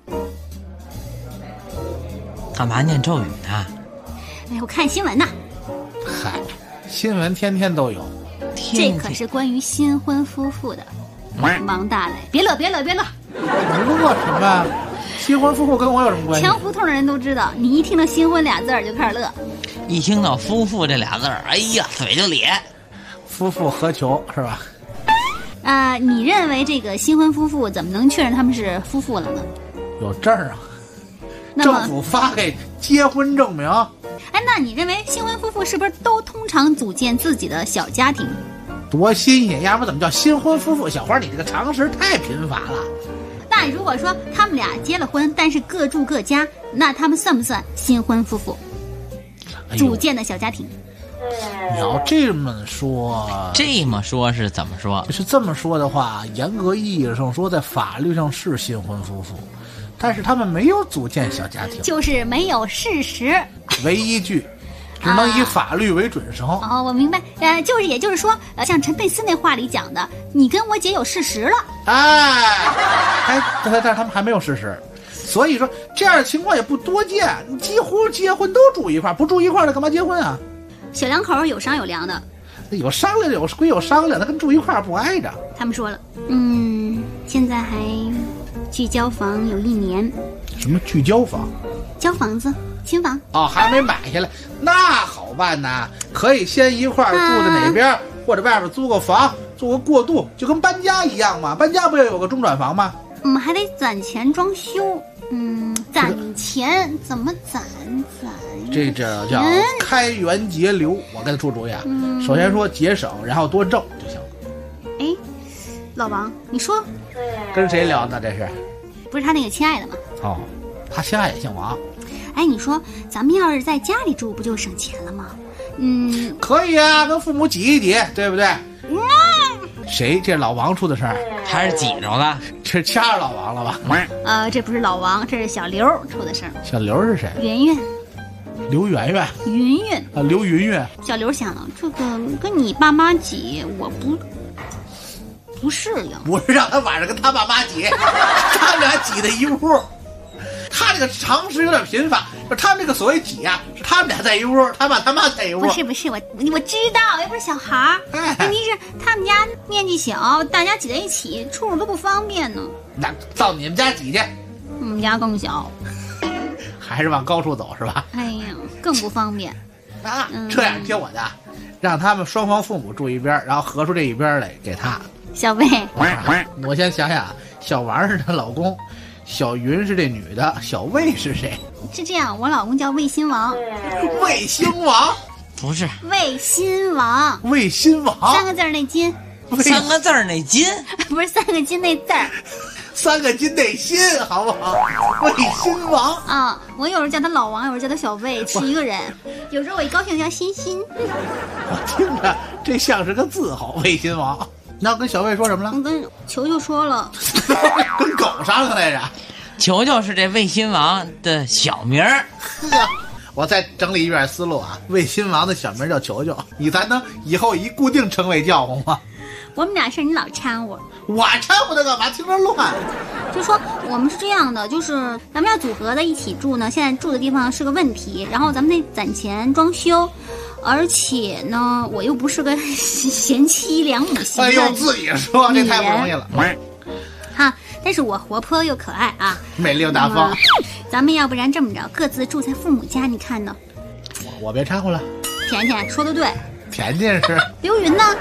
干嘛念咒语呢？ 哎，我看新闻呢。 嗨，新闻天天都有。 这可是关于新婚夫妇的。王大磊，别乐！ 你乐什么？新婚夫妇跟我有什么关系？ 强胡同的人都知道，你一听到新婚俩字儿就开始乐。 一听到夫妇这俩字儿，哎呀，嘴就咧。 夫妇何求是吧？ 你认为这个新婚夫妇怎么能确认他们是夫妇了呢？ 有证啊，政府发给结婚证明。 哎，那你认为新婚夫妇是不是都通常组建自己的小家庭？ 多新鲜！要不怎么叫新婚夫妇？小花，你这个常识太贫乏了。 那如果说他们俩结了婚，但是各住各家，那他们算不算新婚夫妇？组建的小家庭。 你要这么说是怎么说？ 就是这么说的话，严格意义上说，在法律上是新婚夫妇，但是他们没有组建小家庭， 就是没有事实为依据。只能以法律为准绳。 哦，我明白。也就是说，像陈佩斯那话里讲的，你跟我姐有事实了。 但是他们还没有事实，所以说这样的情况也不多见。你几乎结婚都住一块，不住一块的干嘛结婚啊？ 小两口有商有量的， 有商量有归有商量，他跟住一块不挨着。 他们说了，现在还聚交房有1年。 什么聚交房？ 交房子。新房哦，还没买下来，那好办呐，可以先一块住在哪边，或者外边租个房，做个过渡，就跟搬家一样嘛。搬家不要有个中转房吗？ 还得攒钱装修。攒钱怎么攒？ 这叫开源节流。我给他出主意啊，首先说节省，然后多挣就行了。 哎，老王，你说跟谁聊呢？这是不是他那个亲爱的吗？ 哦，他亲爱也姓王。 哎，你说咱们要是在家里住，不就省钱了吗？ 可以啊，跟父母挤一挤，对不对？谁？这老王出的事儿， 还是挤着了？ 这掐着老王了吧？ 这不是老王，这是小刘出的事儿。 小刘是谁？ 圆圆。 刘圆圆。 云云啊，刘云云。 小刘想了，这个跟你爸妈挤，我不适应。 不是让他晚上跟他爸妈挤，他们俩挤在一屋。他这个常识有点贫乏，他们这个所谓挤啊，是他们俩在一屋，他爸他妈在一屋。 不是，我知道，又不是小孩儿。问题是他们家面积小，大家挤在一起，出入都不方便呢。 那到你们家挤去， 我们家更小， 还是往高处走是吧？ 哎呀，更不方便啊！这样听我的，让他们双方父母住一边，然后合出这一边来给他。 小魏， 我先想想，小王是她老公。小云是这女的，小魏是谁？ 是这样，我老公叫魏新王。 魏新王？ 不是， 魏新王。 魏新王 ，3个字那金。 3个字那金？ 不是3个金那字儿。 3个金那心，好不好？魏新王啊，我有时候叫他老王，有时候叫他小魏，是一个人。有时候我一高兴叫欣欣。 我听着这像是个字号，魏新王。那我跟小魏说什么了？ 我跟球球说了， 跟狗商量来着。 球球是这魏新王的小名儿。 我再整理一遍思路啊，魏新王的小名叫球球，你才能以后一固定称谓叫唤吗？ 我们俩事你老掺和， 我掺和他干嘛？听着乱。 就说我们是这样的，就是咱们要组合在一起住呢，现在住的地方是个问题，然后咱们得攒钱装修。而且呢，我又不是个贤妻良母型的女人。 哎呦，自己说这太不容易了。 但是我活泼又可爱啊， 美丽又大方。 咱们要不然这么着，各自住在父母家，你看呢？ 我别掺和了。 甜甜说的对。 甜甜是。 刘云呢？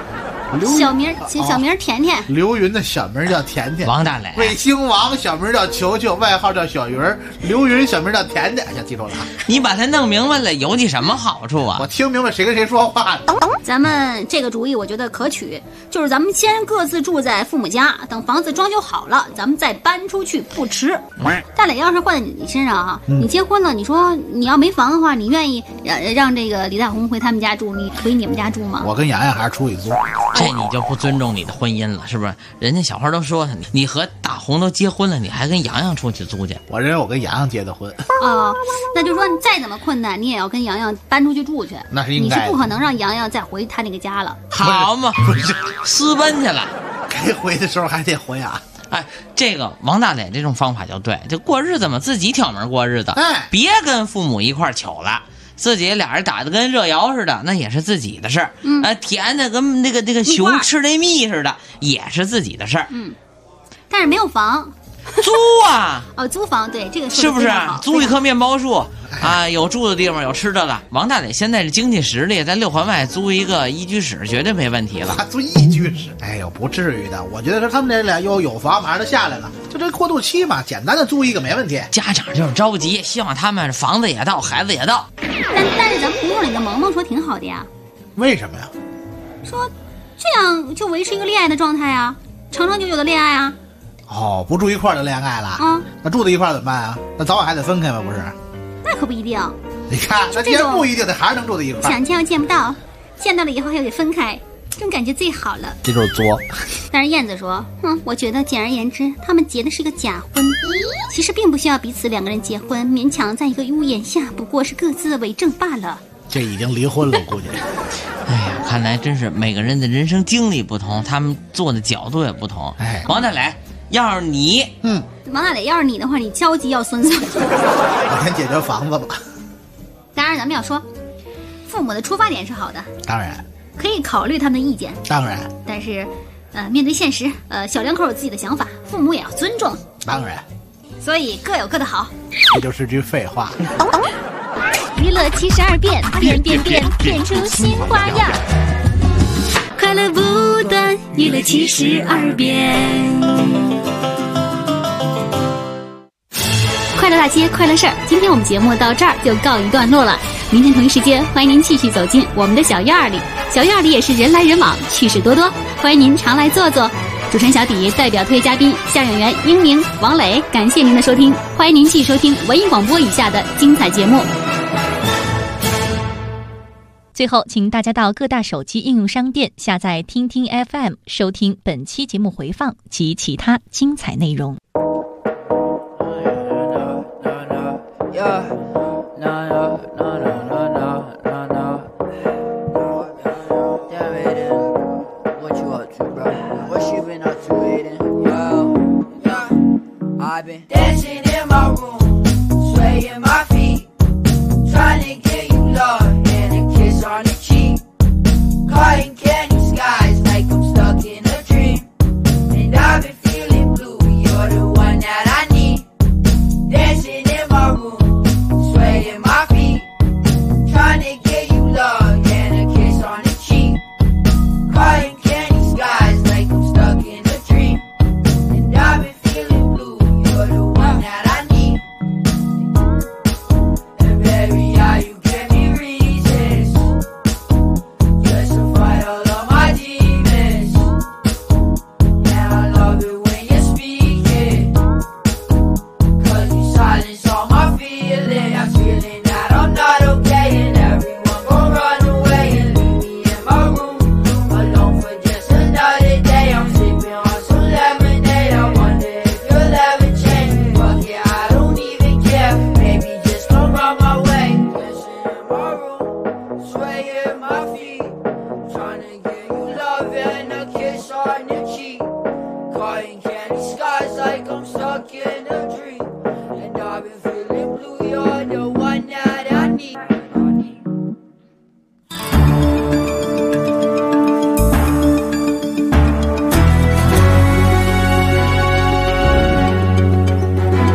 小名甜甜。 刘云的小名叫甜甜， 王大磊。 卫星王小名叫球球，外号叫小云儿。刘云小名叫甜甜，记住了。 你把它弄明白了，有你什么好处啊？ 我听明白谁跟谁说话了。 咱们这个主意我觉得可取，就是咱们先各自住在父母家，等房子装修好了，咱们再搬出去不迟。大磊要是换在你身上啊，你结婚了，你说你要没房的话，你愿意让这个李大红回他们家住，你回你们家住吗？ 我跟洋洋还是出去租。 这你就不尊重你的婚姻了，是不是？人家小花都说他，你和大红都结婚了，你还跟洋洋出去租去？ 我认为我跟洋洋结的婚。 哦，那就说你再怎么困难，你也要跟洋洋搬出去住去。 那是应该的。 你是不可能让洋洋再回他那个家了。 好嘛， 不是私奔去了， 该回的时候还得回啊。 哎，这个王大磊这种方法就对，就过日子嘛，自己挑门过日子，别跟父母一块糗了。自己俩人打得跟热窑似的，那也是自己的事儿。甜的跟那个熊吃那蜜似的，也是自己的事儿。 但是没有房， 租啊！ 哦，租房，对这个是不是？租一棵面包树啊，有住的地方，有吃的了。王大磊现在的经济实力，在6环外租一个一居室，绝对没问题了。 租一居室？哎呦，不至于的。我觉得说他们这俩有房，马上就下来了，就这过渡期嘛，简单的租一个没问题。 家长就是着急，希望他们房子也到，孩子也到。 但是咱们胡同里的萌萌说挺好的呀。 为什么呀？ 说这样就维持一个恋爱的状态啊，长长久久的恋爱啊。 哦，不住一块儿就恋爱了？那住在一块儿怎么办啊？那早晚还得分开吗？不是？ 那可不一定。 你看，那既然不一定，还是能住在一块儿。 想见又见不到，见到了以后还得分开，这种感觉最好了。 这就是作。 但是燕子说，我觉得简而言之，他们结的是个假婚，其实并不需要彼此两个人结婚，勉强在一个屋檐下，不过是各自的为政罢了。 这已经离婚了，估计。 哎呀，看来真是每个人的人生经历不同，他们做的角度也不同。王大磊，要是你， 王大磊，要是你的话，你着急要孙子。 我先解决房子吧。 当然，咱们要说，父母的出发点是好的， 当然可以考虑他们的意见， 当然。 但是，面对现实，小两口有自己的想法，父母也要尊重。 当然。 所以各有各的好。 这就是句废话。 娱乐72变，变变变，变出新花样。快乐不断，娱乐72变。快乐大街，快乐事儿。今天我们节目到这儿就告一段落了。明天同一时间，欢迎您继续走进我们的小院里。小院里也是人来人往，趣事多多，欢迎您常来坐坐。主持人小迪代表特约嘉宾相声演员英明、王磊，感谢您的收听，欢迎您继续收听文艺广播以下的精彩节目。 最后，请大家到各大手机应用商店下载听听 FM， 收听本期节目回放及其他精彩内容。 I've been dancing in my room, swaying my feet, trying to get you love and a kiss on the cheek. Cotton candy skies like I'm stuck in a dream, and I've been feeling blue, you're the one that I need. Dancing in my room, swaying my feet, trying to get you love and a kiss on the cheek. Cotton candy skies like I'm stuck in a dream, and I've been feeling blue, you're the one that I need. And baby, how you give me reasons, justify all of my demons. And I love it when you're speaking, cause you silence all my feelings. I'm feeling that I'm not okay, and everyone gon' run away and leave me in my room alone for just another day. I'm sipping on some lemonade, I wonder if you'll ever change. Fuck it, I don't even care, maybe just come round my way. Dancing in my room, swaying my feet, trying to get you love and a kiss on your cheek. Cotton candy skies like I'm stuck in a dream, and I've been feeling blue, you're the one that I need. 《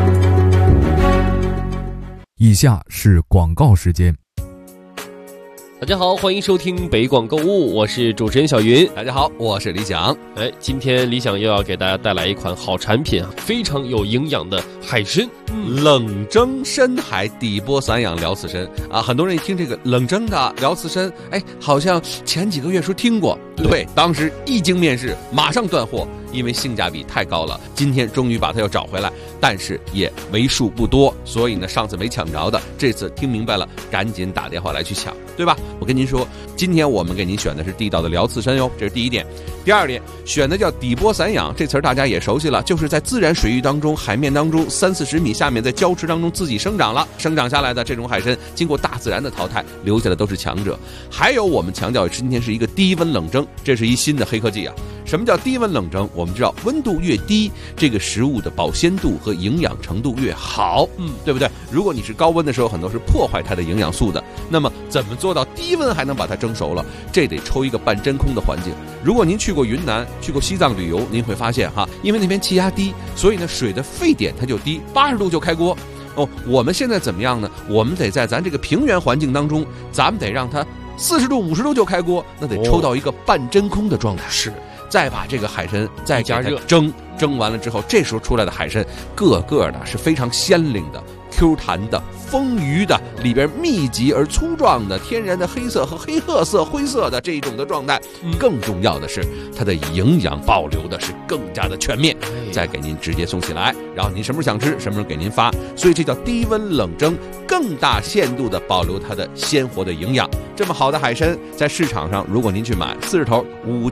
以下是广告时间。 大家好，欢迎收听北广购物，我是主持人小云。 大家好，我是李想。 今天李想又要给大家带来一款好产品，非常有营养的海参。 冷蒸深海底波散养辽刺参啊，很多人一听这个冷蒸的辽刺参，好像前几个月说听过。对，当时一经面世，马上断货，因为性价比太高了。今天终于把它又找回来，但是也为数不多，所以呢，上次没抢着的，这次听明白了，赶紧打电话来去抢，对吧？我跟您说，今天我们给您选的是地道的辽刺参哟，这是第一点。第二点，选的叫底波散养，这词儿大家也熟悉了，就是在自然水域当中、海面当中30-40米下面，在礁池当中自己生长下来的这种海参，经过大自然的淘汰，留下的都是强者。还有我们强调今天是一个低温冷蒸，这是一新的黑科技啊。什么叫低温冷蒸？我们知道温度越低，这个食物的保鲜度和营养程度越好，对不对？如果你是高温的时候，很多是破坏它的营养素的。那么怎么做到低温还能把它蒸熟了？这得抽一个半真空的环境。如果您去过云南、去过西藏旅游，您会发现因为那边气压低，所以呢水的沸点它就低，80度就开锅。我们现在怎么样呢？我们得在咱这个平原环境当中，咱们得让它40度、50度就开锅，那得抽到一个半真空的状态。是。再把这个海参再加热蒸完了之后，这时候出来的海参个个的是非常鲜灵的、Q 弹的、丰腴的，里边密集而粗壮的天然的黑色和黑褐色、灰色的这种的状态。更重要的是，它的营养保留的是更加的全面，再给您直接送起来，然后您什么时候想吃，什么时候给您发。所以这叫低温冷蒸，更大限度的保留它的鲜活的营养。这么好的海参，在市场上，如果您去买40头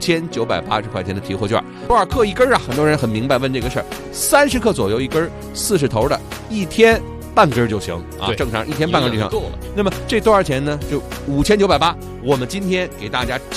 ，5980块钱的提货券，多少克一根啊？很多人很明白问这个事儿，30克左右一根，40头的，一天半根就行啊，正常一天半根就行。那么这多少钱呢？就5980，我们今天给大家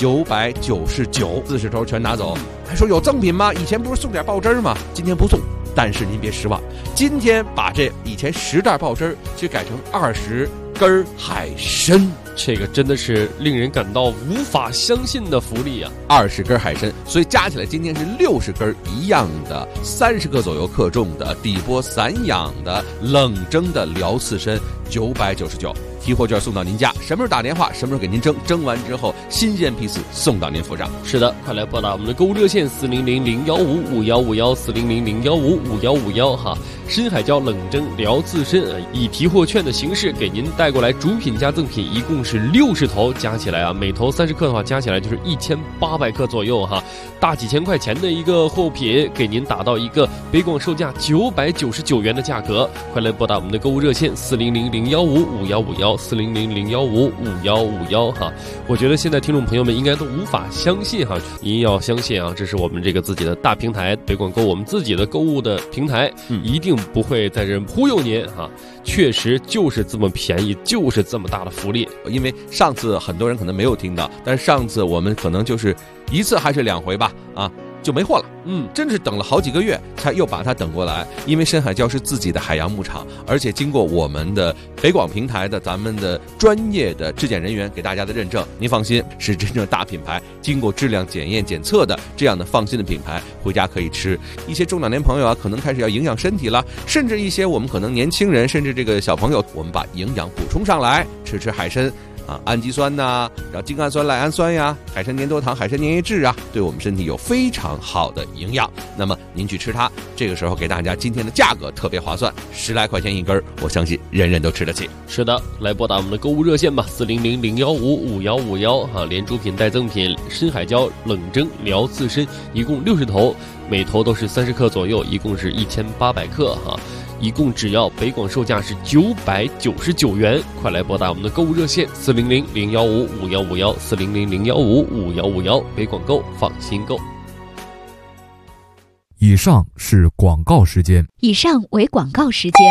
999，40头全拿走。还说有赠品吗？以前不是送点爆汁吗？今天不送。但是您别失望，今天把这以前10袋爆汁去改成20根海参， 这个真的是令人感到无法相信的福利啊 ！20根海参，所以加起来今天是60根一样的30克左右克重的底波散养的冷蒸的辽刺参，999。提货券送到您家，什么时候打电话，什么时候给您蒸完之后新鲜批次送到您府上。 是的，快来拨打我们的购物热线400-015-5151，400-015-5151哈。深海椒冷蒸辽刺参以提货券的形式给您带过来，主品加赠品一共是60头，加起来每头30克的话，加起来就是1800克左右哈，大几千块钱的一个货品，给您打到一个北广售价999元的价格。快来拨打我们的购物热线400-015-5151，400-015-5151哈。我觉得现在听众朋友们应该都无法相信哈，您要相信啊，这是我们这个自己的大平台北广购，我们自己的购物的平台，一定不会在这忽悠您哈，确实就是这么便宜，就是这么大的福利。 因为上次很多人可能没有听到，但是上次我们可能就是1次还是2回吧就没货了，真是等了好几个月才又把它等过来。因为深海礁是自己的海洋牧场，而且经过我们的北广平台的咱们的专业的质检人员给大家的认证，您放心，是真正大品牌，经过质量检验检测的这样的放心的品牌，回家可以吃。一些中老年朋友可能开始要营养身体了，甚至一些我们可能年轻人，甚至这个小朋友，我们把营养补充上来，吃海参。氨基酸然后精氨酸、赖氨酸呀，海参粘多糖、海参粘液质对我们身体有非常好的营养。那么您去吃它，这个时候给大家今天的价格特别划算，10来块钱一根，我相信人人都吃得起。 是的，来拨打我们的购物热线吧，400-015-5151哈，连主品带赠品，深海礁冷蒸辽刺参一共60头，每头都是30克左右，一共是1800克哈。一共只要北广售价是999元，快来拨打我们的购物热线400-015-5151，400-015-5151，北广购放心购。 以上是广告时间。 以上为广告时间。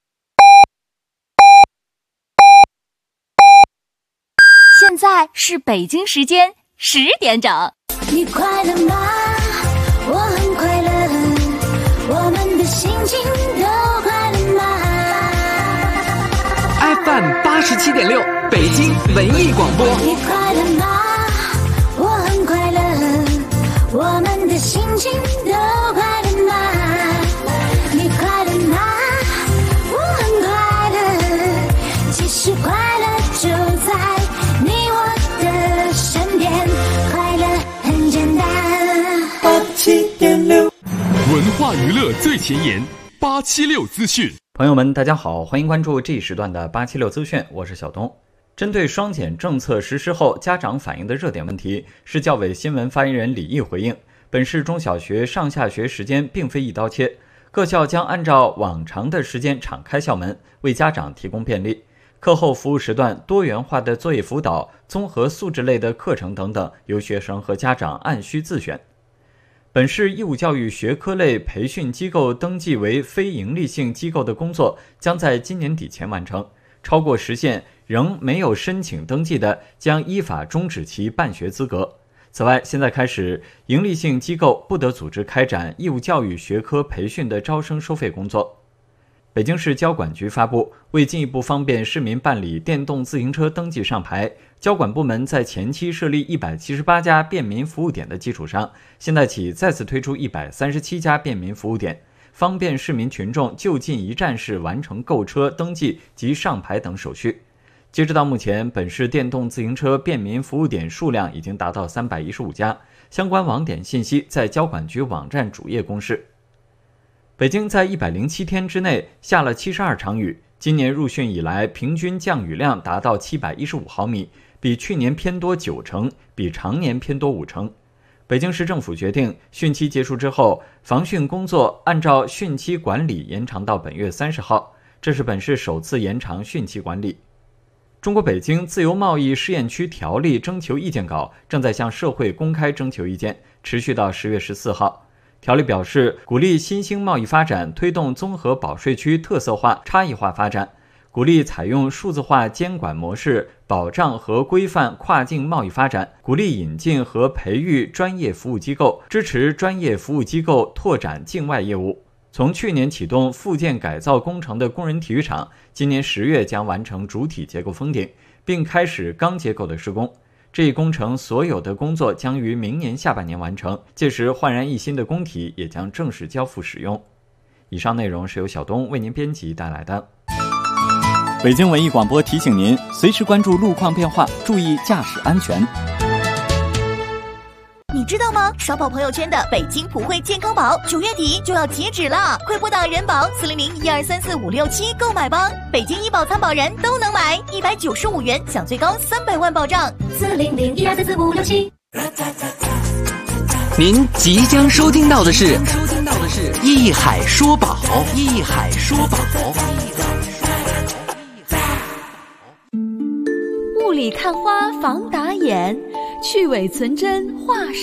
现在是北京时间10点整。 你快乐吗？我很快乐，我们的心情都快乐吗 ？FM 87.6，北京文艺广播。 你快乐吗？我很快乐，我们的心情都快乐吗？你快乐吗？我很快乐，其实快乐就在你我化娱乐最前沿，876资讯。 朋友们，大家好，欢迎关注这一时段的876资讯，我是小东。针对双减政策实施后家长反映的热点问题，市教委新闻发言人李毅回应，本市中小学上下学时间并非一刀切，各校将按照往常的时间敞开校门，为家长提供便利。课后服务时段、多元化的作业辅导、综合素质类的课程等等，由学生和家长按需自选。本市义务教育学科类培训机构登记为非营利性机构的工作将在今年底前完成，超过时限仍没有申请登记的，将依法终止其办学资格。此外，现在开始，营利性机构不得组织开展义务教育学科培训的招生收费工作。北京市交管局发布，为进一步方便市民办理电动自行车登记上牌，交管部门在前期设立178家便民服务点的基础上，现在起再次推出137家便民服务点，方便市民群众就近一站式完成购车、登记及上牌等手续。截止到目前，本市电动自行车便民服务点数量已经达到315家，相关网点信息在交管局网站主页公示。北京在107天之内下了72场雨，今年入汛以来平均降雨量达到715毫米，比去年偏多9成，比常年偏多5成。北京市政府决定，汛期结束之后，防汛工作按照汛期管理延长到本月30号，这是本市首次延长汛期管理。中国北京自由贸易试验区条例征求意见稿正在向社会公开征求意见，持续到10月14号。条例表示，鼓励新兴贸易发展，推动综合保税区特色化、差异化发展，鼓励采用数字化监管模式，保障和规范跨境贸易发展，鼓励引进和培育专业服务机构，支持专业服务机构拓展境外业务。从去年启动复建改造工程的工人体育场，今年10月将完成主体结构封顶，并开始钢结构的施工。这一工程所有的工作将于明年下半年完成，届时焕然一新的工体也将正式交付使用。以上内容是由小东为您编辑带来的。 北京文艺广播提醒您，随时关注路况变化，注意驾驶安全。 你知道吗？刷爆朋友圈的北京普惠健康宝9月底就要截止了，快拨打人保400-1234-567购买吧！北京医保参保人都能买，195元享最高300万保障。400-1234-567。 您即将收听到的是艺海说宝，艺海说宝。 雾里看花防打眼，去伪存真画